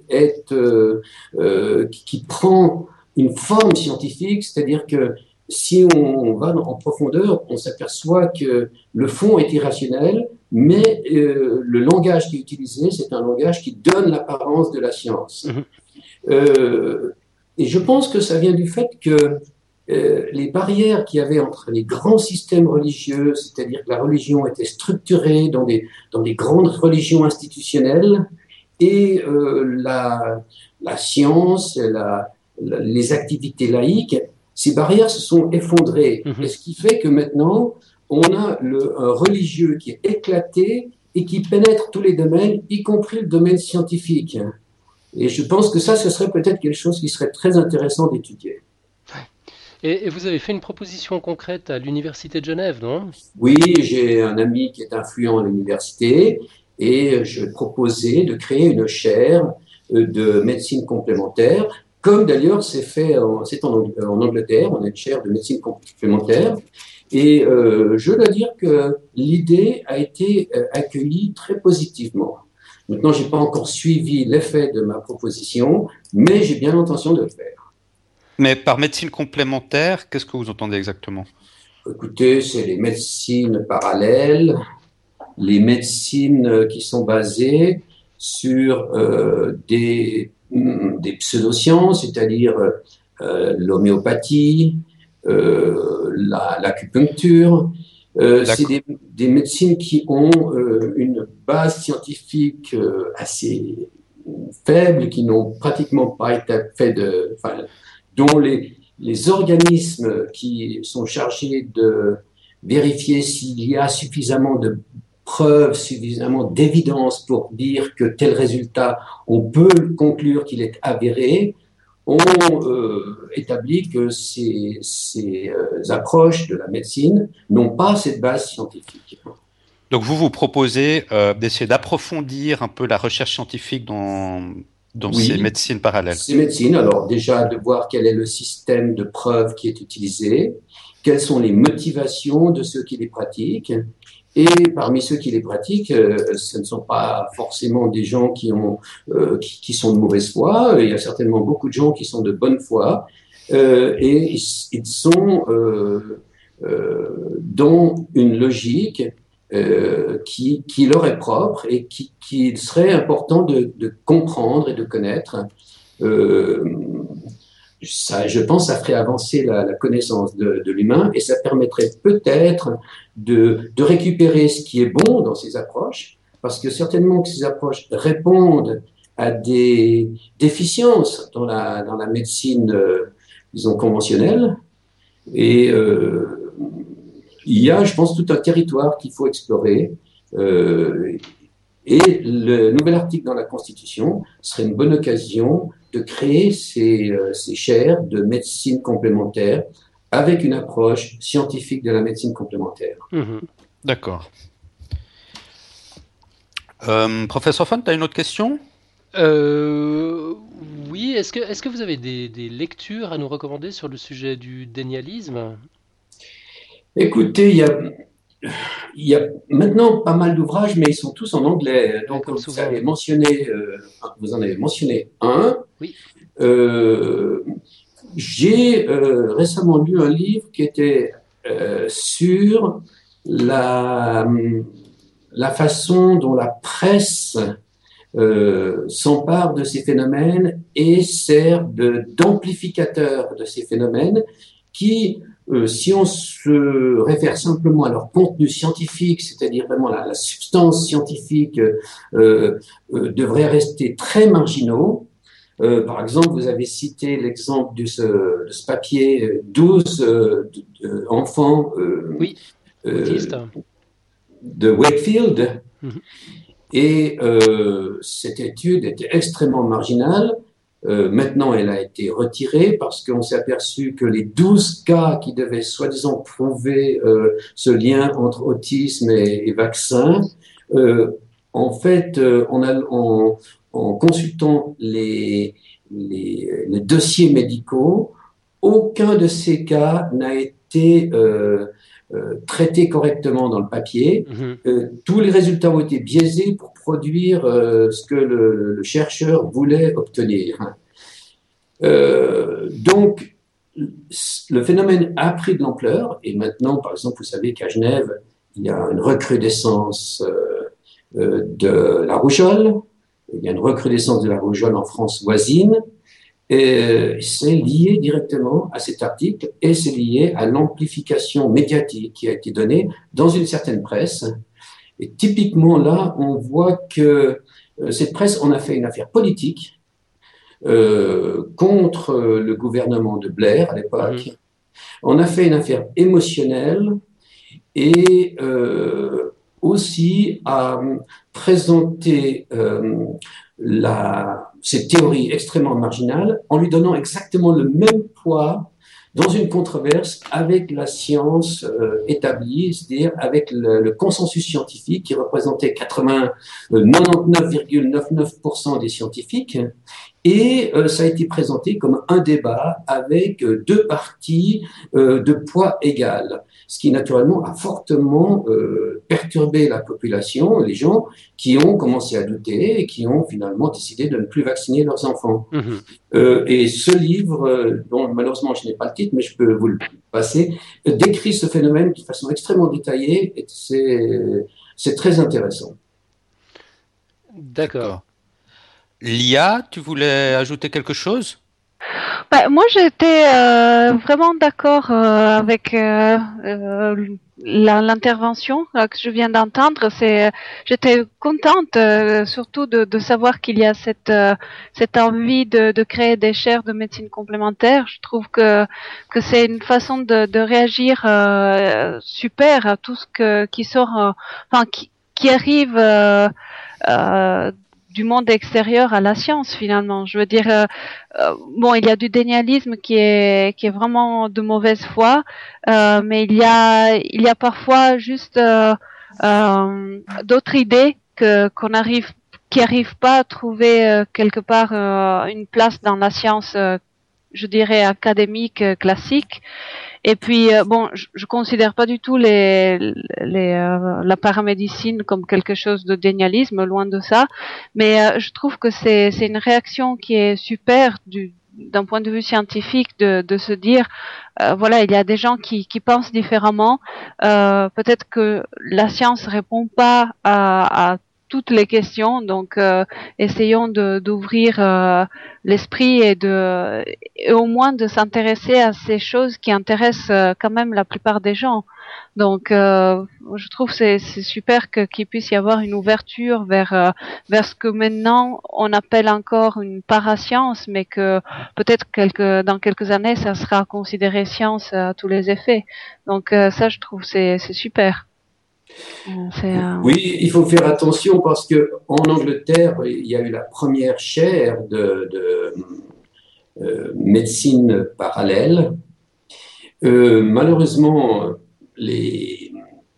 prend une forme scientifique, c'est-à-dire que si on va en profondeur, on s'aperçoit que le fond est irrationnel, mais le langage qui est utilisé, c'est un langage qui donne l'apparence de la science. Et je pense que ça vient du fait que les barrières qu'il y avait entre les grands systèmes religieux, c'est-à-dire que la religion était structurée dans des grandes religions institutionnelles, et la science, les activités laïques, ces barrières se sont effondrées. Et ce qui fait que maintenant, on a un religieux qui est éclaté et qui pénètre tous les domaines, y compris le domaine scientifique. Et je pense que ce serait peut-être quelque chose qui serait très intéressant d'étudier. Et vous avez fait une proposition concrète à l'Université de Genève, non? Oui, j'ai un ami qui est influent à l'université et je proposais de créer une chaire de médecine complémentaire, comme d'ailleurs c'est en Angleterre, on a une chaire de médecine complémentaire. Et je dois dire que l'idée a été accueillie très positivement. Maintenant, je n'ai pas encore suivi l'effet de ma proposition, mais j'ai bien l'intention de le faire. Mais par médecine complémentaire, qu'est-ce que vous entendez exactement? Écoutez, c'est les médecines parallèles, les médecines qui sont basées sur des pseudosciences, c'est-à-dire l'homéopathie, l'acupuncture. C'est des médecines qui ont une base scientifique assez faible, qui n'ont pratiquement pas été faites dont les organismes qui sont chargés de vérifier s'il y a suffisamment de preuves, suffisamment d'évidence pour dire que tel résultat, on peut conclure qu'il est avéré, ont établi que ces approches de la médecine n'ont pas cette base scientifique. Donc vous proposez d'essayer d'approfondir un peu la recherche scientifique dans ces médecines parallèles. Ces médecines, alors déjà de voir quel est le système de preuves qui est utilisé, quelles sont les motivations de ceux qui les pratiquent, et parmi ceux qui les pratiquent, ce ne sont pas forcément des gens qui sont de mauvaise foi, il y a certainement beaucoup de gens qui sont de bonne foi, et ils sont dans une logique qui leur est propre et qu'il serait important de comprendre et de connaître. Je pense que ça ferait avancer la connaissance de l'humain et ça permettrait peut-être de récupérer ce qui est bon dans ces approches, parce que certainement que ces approches répondent à des déficiences dans la médecine, disons, conventionnelle. Et il y a, je pense, tout un territoire qu'il faut explorer. Et le nouvel article dans la Constitution serait une bonne occasion de créer ces chaires de médecine complémentaire avec une approche scientifique de la médecine complémentaire. D'accord. Professeur Font, tu as une autre question? Oui, est-ce que vous avez des lectures à nous recommander sur le sujet du dénialisme? Écoutez, il y a maintenant pas mal d'ouvrages, mais ils sont tous en anglais. Donc, comme vous en avez mentionné un. Oui. J'ai récemment lu un livre qui était sur la façon dont la presse s'empare de ces phénomènes et sert d'amplificateur de ces phénomènes qui, si on se réfère simplement à leur contenu scientifique, c'est-à-dire vraiment la substance scientifique, devraient rester très marginaux. Par exemple, vous avez cité l'exemple de ce papier 12 enfants de Wakefield. Et cette étude était extrêmement marginale. Maintenant, elle a été retirée parce qu'on s'est aperçu que les 12 cas qui devaient soi-disant prouver ce lien entre autisme et vaccin, en fait, en consultant les dossiers médicaux, aucun de ces cas n'a été traité correctement dans le papier. Tous les résultats ont été biaisés pour produire ce que le chercheur voulait obtenir. Donc, le phénomène a pris de l'ampleur et maintenant, par exemple, vous savez qu'à Genève, il y a une recrudescence de la rougeole, il y a une recrudescence de la rougeole en France voisine, et c'est lié directement à cet article et c'est lié à l'amplification médiatique qui a été donnée dans une certaine presse. Et typiquement là, on voit que cette presse en a fait une affaire politique contre le gouvernement de Blair à l'époque. On a fait une affaire émotionnelle et aussi à présenter cette théorie extrêmement marginale en lui donnant exactement le même poids dans une controverse avec la science établie, c'est-à-dire avec le consensus scientifique qui représentait 99,99% des scientifiques. Et ça a été présenté comme un débat avec deux parties de poids égal, ce qui naturellement a fortement perturbé la population, les gens qui ont commencé à douter et qui ont finalement décidé de ne plus vacciner leurs enfants. Et ce livre, dont malheureusement je n'ai pas le titre, mais je peux vous le passer, décrit ce phénomène de façon extrêmement détaillée et c'est très intéressant. D'accord. Lia, tu voulais ajouter quelque chose? Moi, j'étais vraiment d'accord avec l'intervention que je viens d'entendre. J'étais contente surtout de savoir qu'il y a cette envie de créer des chaires de médecine complémentaire. Je trouve que c'est une façon de réagir super à tout ce qui sort, qui arrive du monde extérieur à la science finalement. Je veux dire, bon, il y a du dénialisme qui est vraiment de mauvaise foi, mais il y a parfois juste d'autres idées qui arrivent pas à trouver quelque part une place dans la science, je dirais académique classique. Et puis bon, je considère pas du tout la paramédecine comme quelque chose de dénialisme, loin de ça. Mais je trouve que c'est une réaction qui est super d'un point de vue scientifique de se dire voilà, il y a des gens qui pensent différemment. Peut-être que la science répond pas à toutes les questions, donc essayons d'ouvrir l'esprit et au moins de s'intéresser à ces choses qui intéressent quand même la plupart des gens. Donc je trouve c'est super qu'il puisse y avoir une ouverture vers ce que maintenant on appelle encore une parascience, mais que peut-être dans quelques années ça sera considéré science à tous les effets. Donc ça, je trouve c'est super. Oui, il faut faire attention parce que en Angleterre, il y a eu la première chaire de médecine parallèle. Malheureusement, les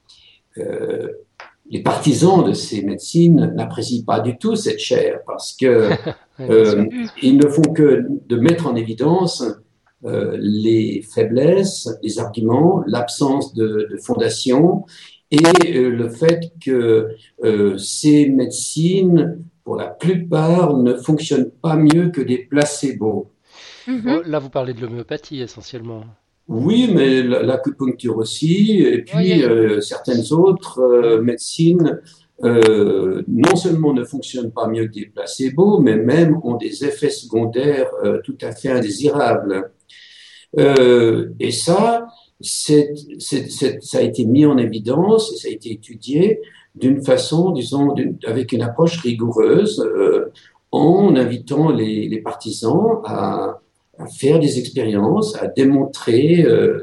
partisans de ces médecines n'apprécient pas du tout cette chaire parce que ils ne font que de mettre en évidence les faiblesses, les arguments, l'absence de fondation et le fait que ces médecines, pour la plupart, ne fonctionnent pas mieux que des placebos. Oh, là, vous parlez de l'homéopathie essentiellement. Oui, mais l'acupuncture aussi, et puis certaines autres médecines non seulement ne fonctionnent pas mieux que des placebos, mais même ont des effets secondaires tout à fait indésirables. Et ça a été mis en évidence, et ça a été étudié d'une façon, disons, avec une approche rigoureuse, en invitant les partisans à faire des expériences, à démontrer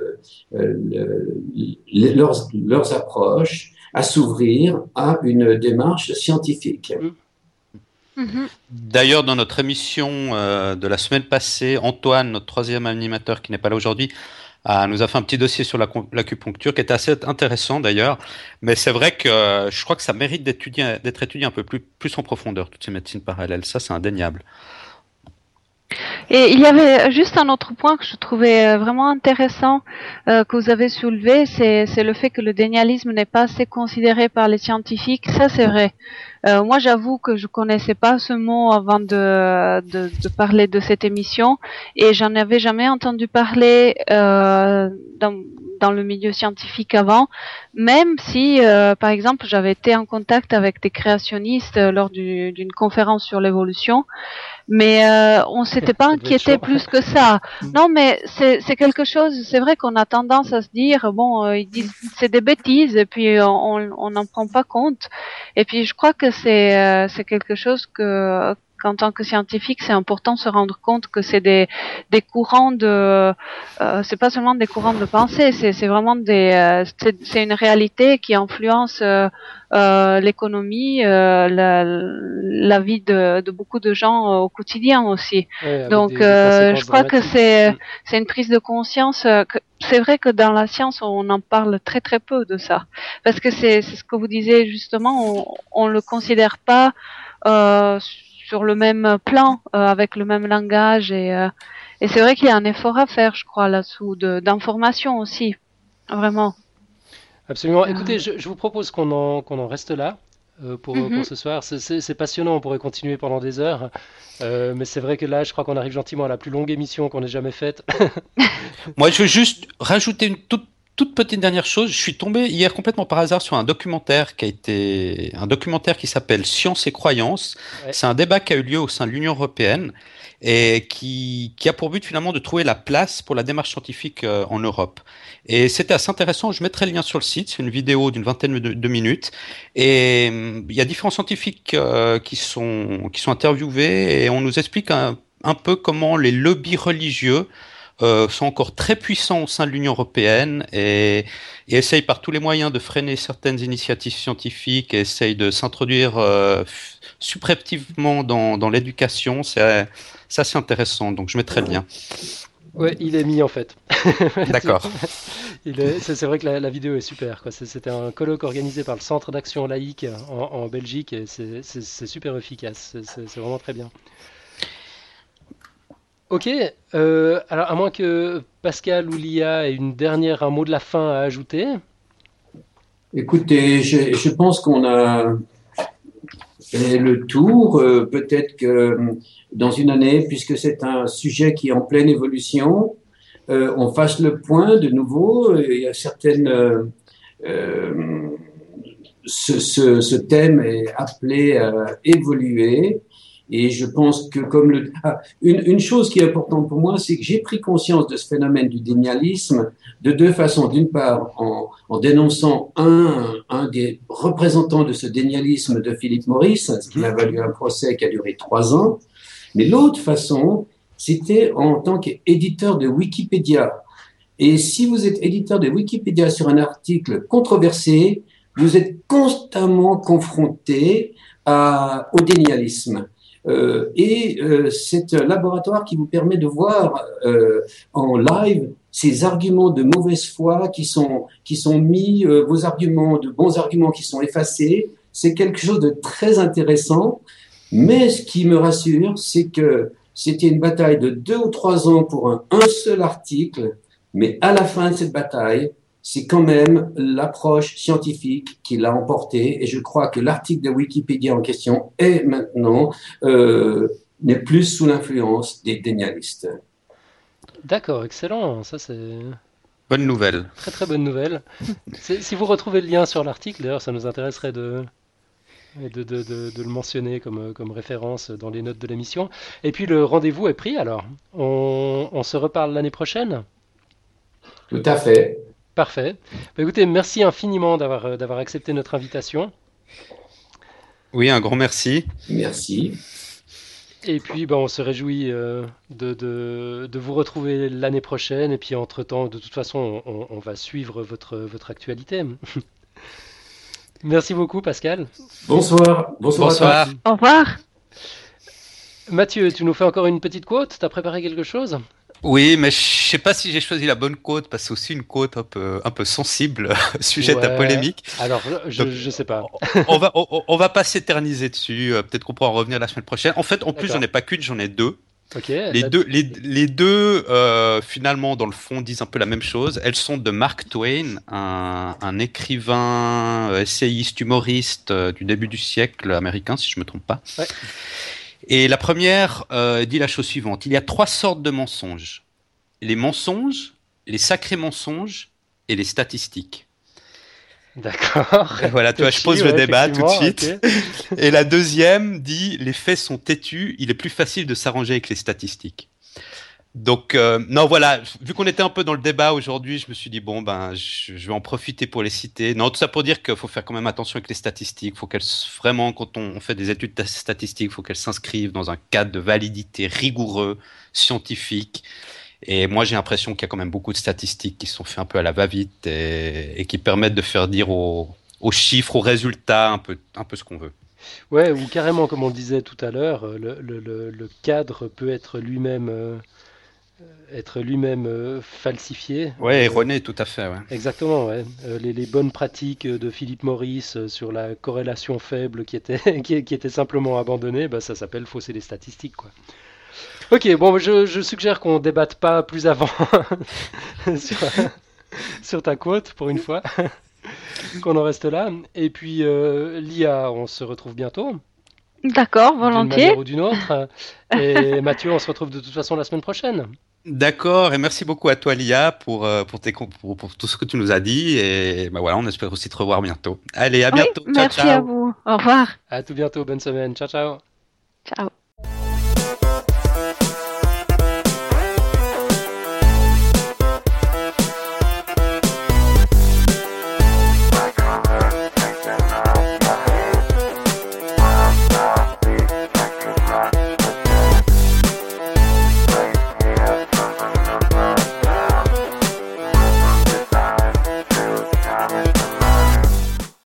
leurs approches, à s'ouvrir à une démarche scientifique. Mhm. D'ailleurs, dans notre émission de la semaine passée, Antoine, notre troisième animateur qui n'est pas là aujourd'hui, nous a fait un petit dossier sur l'acupuncture qui était assez intéressant d'ailleurs. Mais c'est vrai que je crois que ça mérite d'être étudié un peu plus en profondeur, toutes ces médecines parallèles. Ça, c'est indéniable. Et il y avait juste un autre point que je trouvais vraiment intéressant que vous avez soulevé, c'est le fait que le dénialisme n'est pas assez considéré par les scientifiques. Ça, c'est vrai. Moi, j'avoue que je connaissais pas ce mot avant de parler de cette émission et j'en avais jamais entendu parler dans le milieu scientifique avant, même si, par exemple, j'avais été en contact avec des créationnistes lors d'une conférence sur l'évolution. Mais on s'était pas inquiété plus que ça. Non, mais c'est quelque chose. C'est vrai qu'on a tendance à se dire bon, ils disent c'est des bêtises et puis on n'en prend pas compte. Et puis je crois que c'est quelque chose qu'en tant que scientifique, c'est important de se rendre compte que c'est des courants c'est pas seulement des courants de pensée, c'est vraiment c'est une réalité qui influence l'économie, la vie de beaucoup de gens au quotidien aussi. Ouais, Donc, des je crois que dramatiques. c'est une prise de conscience. C'est vrai que dans la science, on en parle très très peu de ça, parce que c'est ce que vous disiez justement, on le considère pas sur le même plan, avec le même langage et c'est vrai qu'il y a un effort à faire, je crois, là-dessous d'information aussi, vraiment. Absolument. Écoutez, je vous propose qu'on en reste là pour ce soir. C'est passionnant, on pourrait continuer pendant des heures. Mais c'est vrai que là, je crois qu'on arrive gentiment à la plus longue émission qu'on ait jamais faite. Moi, je veux juste rajouter une toute petite dernière chose. Je suis tombé hier complètement par hasard sur un documentaire qui s'appelle Science et croyances. Ouais. C'est un débat qui a eu lieu au sein de l'Union européenne et qui a pour but finalement de trouver la place pour la démarche scientifique en Europe. Et c'était assez intéressant. Je mettrai le lien sur le site. C'est une vidéo d'une vingtaine de minutes. Et il y a différents scientifiques qui sont interviewés et on nous explique un peu comment les lobbies religieux sont encore très puissants au sein de l'Union européenne et essayent par tous les moyens de freiner certaines initiatives scientifiques et essayent de s'introduire subrepticement dans l'éducation. C'est assez intéressant, donc je mettrai le lien. Ouais, il est mis en fait. D'accord. C'est vrai que la vidéo est super, quoi. C'était un colloque organisé par le Centre d'action laïque en Belgique et c'est super efficace. C'est vraiment très bien. Ok, alors à moins que Pascal ou Lia ait un mot de la fin à ajouter. Écoutez, je pense qu'on a fait le tour. Peut-être que dans une année, puisque c'est un sujet qui est en pleine évolution, on fasse le point de nouveau. Il y a certaines... ce thème est appelé à évoluer. Et je pense que une chose qui est importante pour moi, c'est que j'ai pris conscience de ce phénomène du dénialisme de deux façons. D'une part, en dénonçant un des représentants de ce dénialisme de Philip Morris, ce qui m'a valu un procès qui a duré 3 ans. Mais l'autre façon, c'était en tant qu'éditeur de Wikipédia. Et si vous êtes éditeur de Wikipédia sur un article controversé, vous êtes constamment confronté au dénialisme. C'est un laboratoire qui vous permet de voir en live ces arguments de mauvaise foi qui sont mis, vos arguments de bons arguments qui sont effacés. C'est quelque chose de très intéressant. Mais ce qui me rassure, c'est que c'était une bataille de 2 ou 3 ans pour un seul article. Mais à la fin de cette bataille, c'est quand même l'approche scientifique qui l'a emporté. Et je crois que l'article de Wikipédia en question est maintenant, n'est plus sous l'influence des dénialistes. D'accord, excellent. Ça, c'est Bonne nouvelle. très très bonne nouvelle. Si vous retrouvez le lien sur l'article, d'ailleurs, ça nous intéresserait de le mentionner comme référence dans les notes de l'émission. Et puis le rendez-vous est pris alors. On se reparle l'année prochaine. Tout à fait. Parfait. Bah, écoutez, merci infiniment d'avoir accepté notre invitation. Oui, un grand merci. Merci. Et puis, on se réjouit de vous retrouver l'année prochaine. Et puis, entre-temps, de toute façon, on va suivre votre actualité. Merci beaucoup, Pascal. Bonsoir. Bonsoir. Bonsoir. Au revoir. Mathieu, tu nous fais encore une petite quote? T'as préparé quelque chose? Oui, mais je sais pas si j'ai choisi la bonne quote parce que c'est aussi une quote un peu sensible, sujette à Ouais. polémique. Alors, Donc, je sais pas. on va pas s'éterniser dessus. Peut-être qu'on pourra en revenir la semaine prochaine. En fait, en plus, j'en D'accord. ai pas qu'une, j'en ai deux. Ok. Les deux, finalement, dans le fond, disent un peu la même chose. Elles sont de Mark Twain, un écrivain, essayiste, humoriste du début du siècle américain, si je me trompe pas. Ouais. Et la première dit la chose suivante. Il y a trois sortes de mensonges. Les mensonges, les sacrés mensonges et les statistiques. D'accord. Et voilà, tu vois, je Touchy, pose le ouais, débat tout de effectivement. Ok. suite. Et la deuxième dit les faits sont têtus, il est plus facile de s'arranger avec les statistiques. Donc, non, voilà, vu qu'on était un peu dans le débat aujourd'hui, je me suis dit, bon, ben, je vais en profiter pour les citer. Non, tout ça pour dire qu'il faut faire quand même attention avec les statistiques. Faut qu'elles, vraiment, quand on fait des études statistiques, faut qu'elles s'inscrivent dans un cadre de validité rigoureux, scientifique. Et moi, j'ai l'impression qu'il y a quand même beaucoup de statistiques qui sont faites un peu à la va-vite et qui permettent de faire dire aux chiffres, aux résultats, un peu ce qu'on veut. Ouais, ou carrément, comme on le disait tout à l'heure, le cadre peut être lui-même falsifié. Ouais, erroné, tout à fait, ouais. Exactement, ouais. Les bonnes pratiques de Philip Morris sur la corrélation faible qui était, qui était simplement abandonnée, bah, ça s'appelle fausser les statistiques, quoi. Ok, bon, je suggère qu'on débatte pas plus avant sur, sur ta quote pour une fois, qu'on en reste là. Et puis, Lia, on se retrouve bientôt, D'accord, d'une volontiers. manière ou d'une autre. Et Mathieu, on se retrouve de toute façon la semaine prochaine. D'accord, et merci beaucoup à toi, Lia, pour tout ce que tu nous as dit. Et ben voilà, on espère aussi te revoir bientôt. Allez, à Oui, bientôt. Ciao, merci à ciao. vous. Au revoir. À tout bientôt, bonne semaine. Ciao, ciao. Ciao.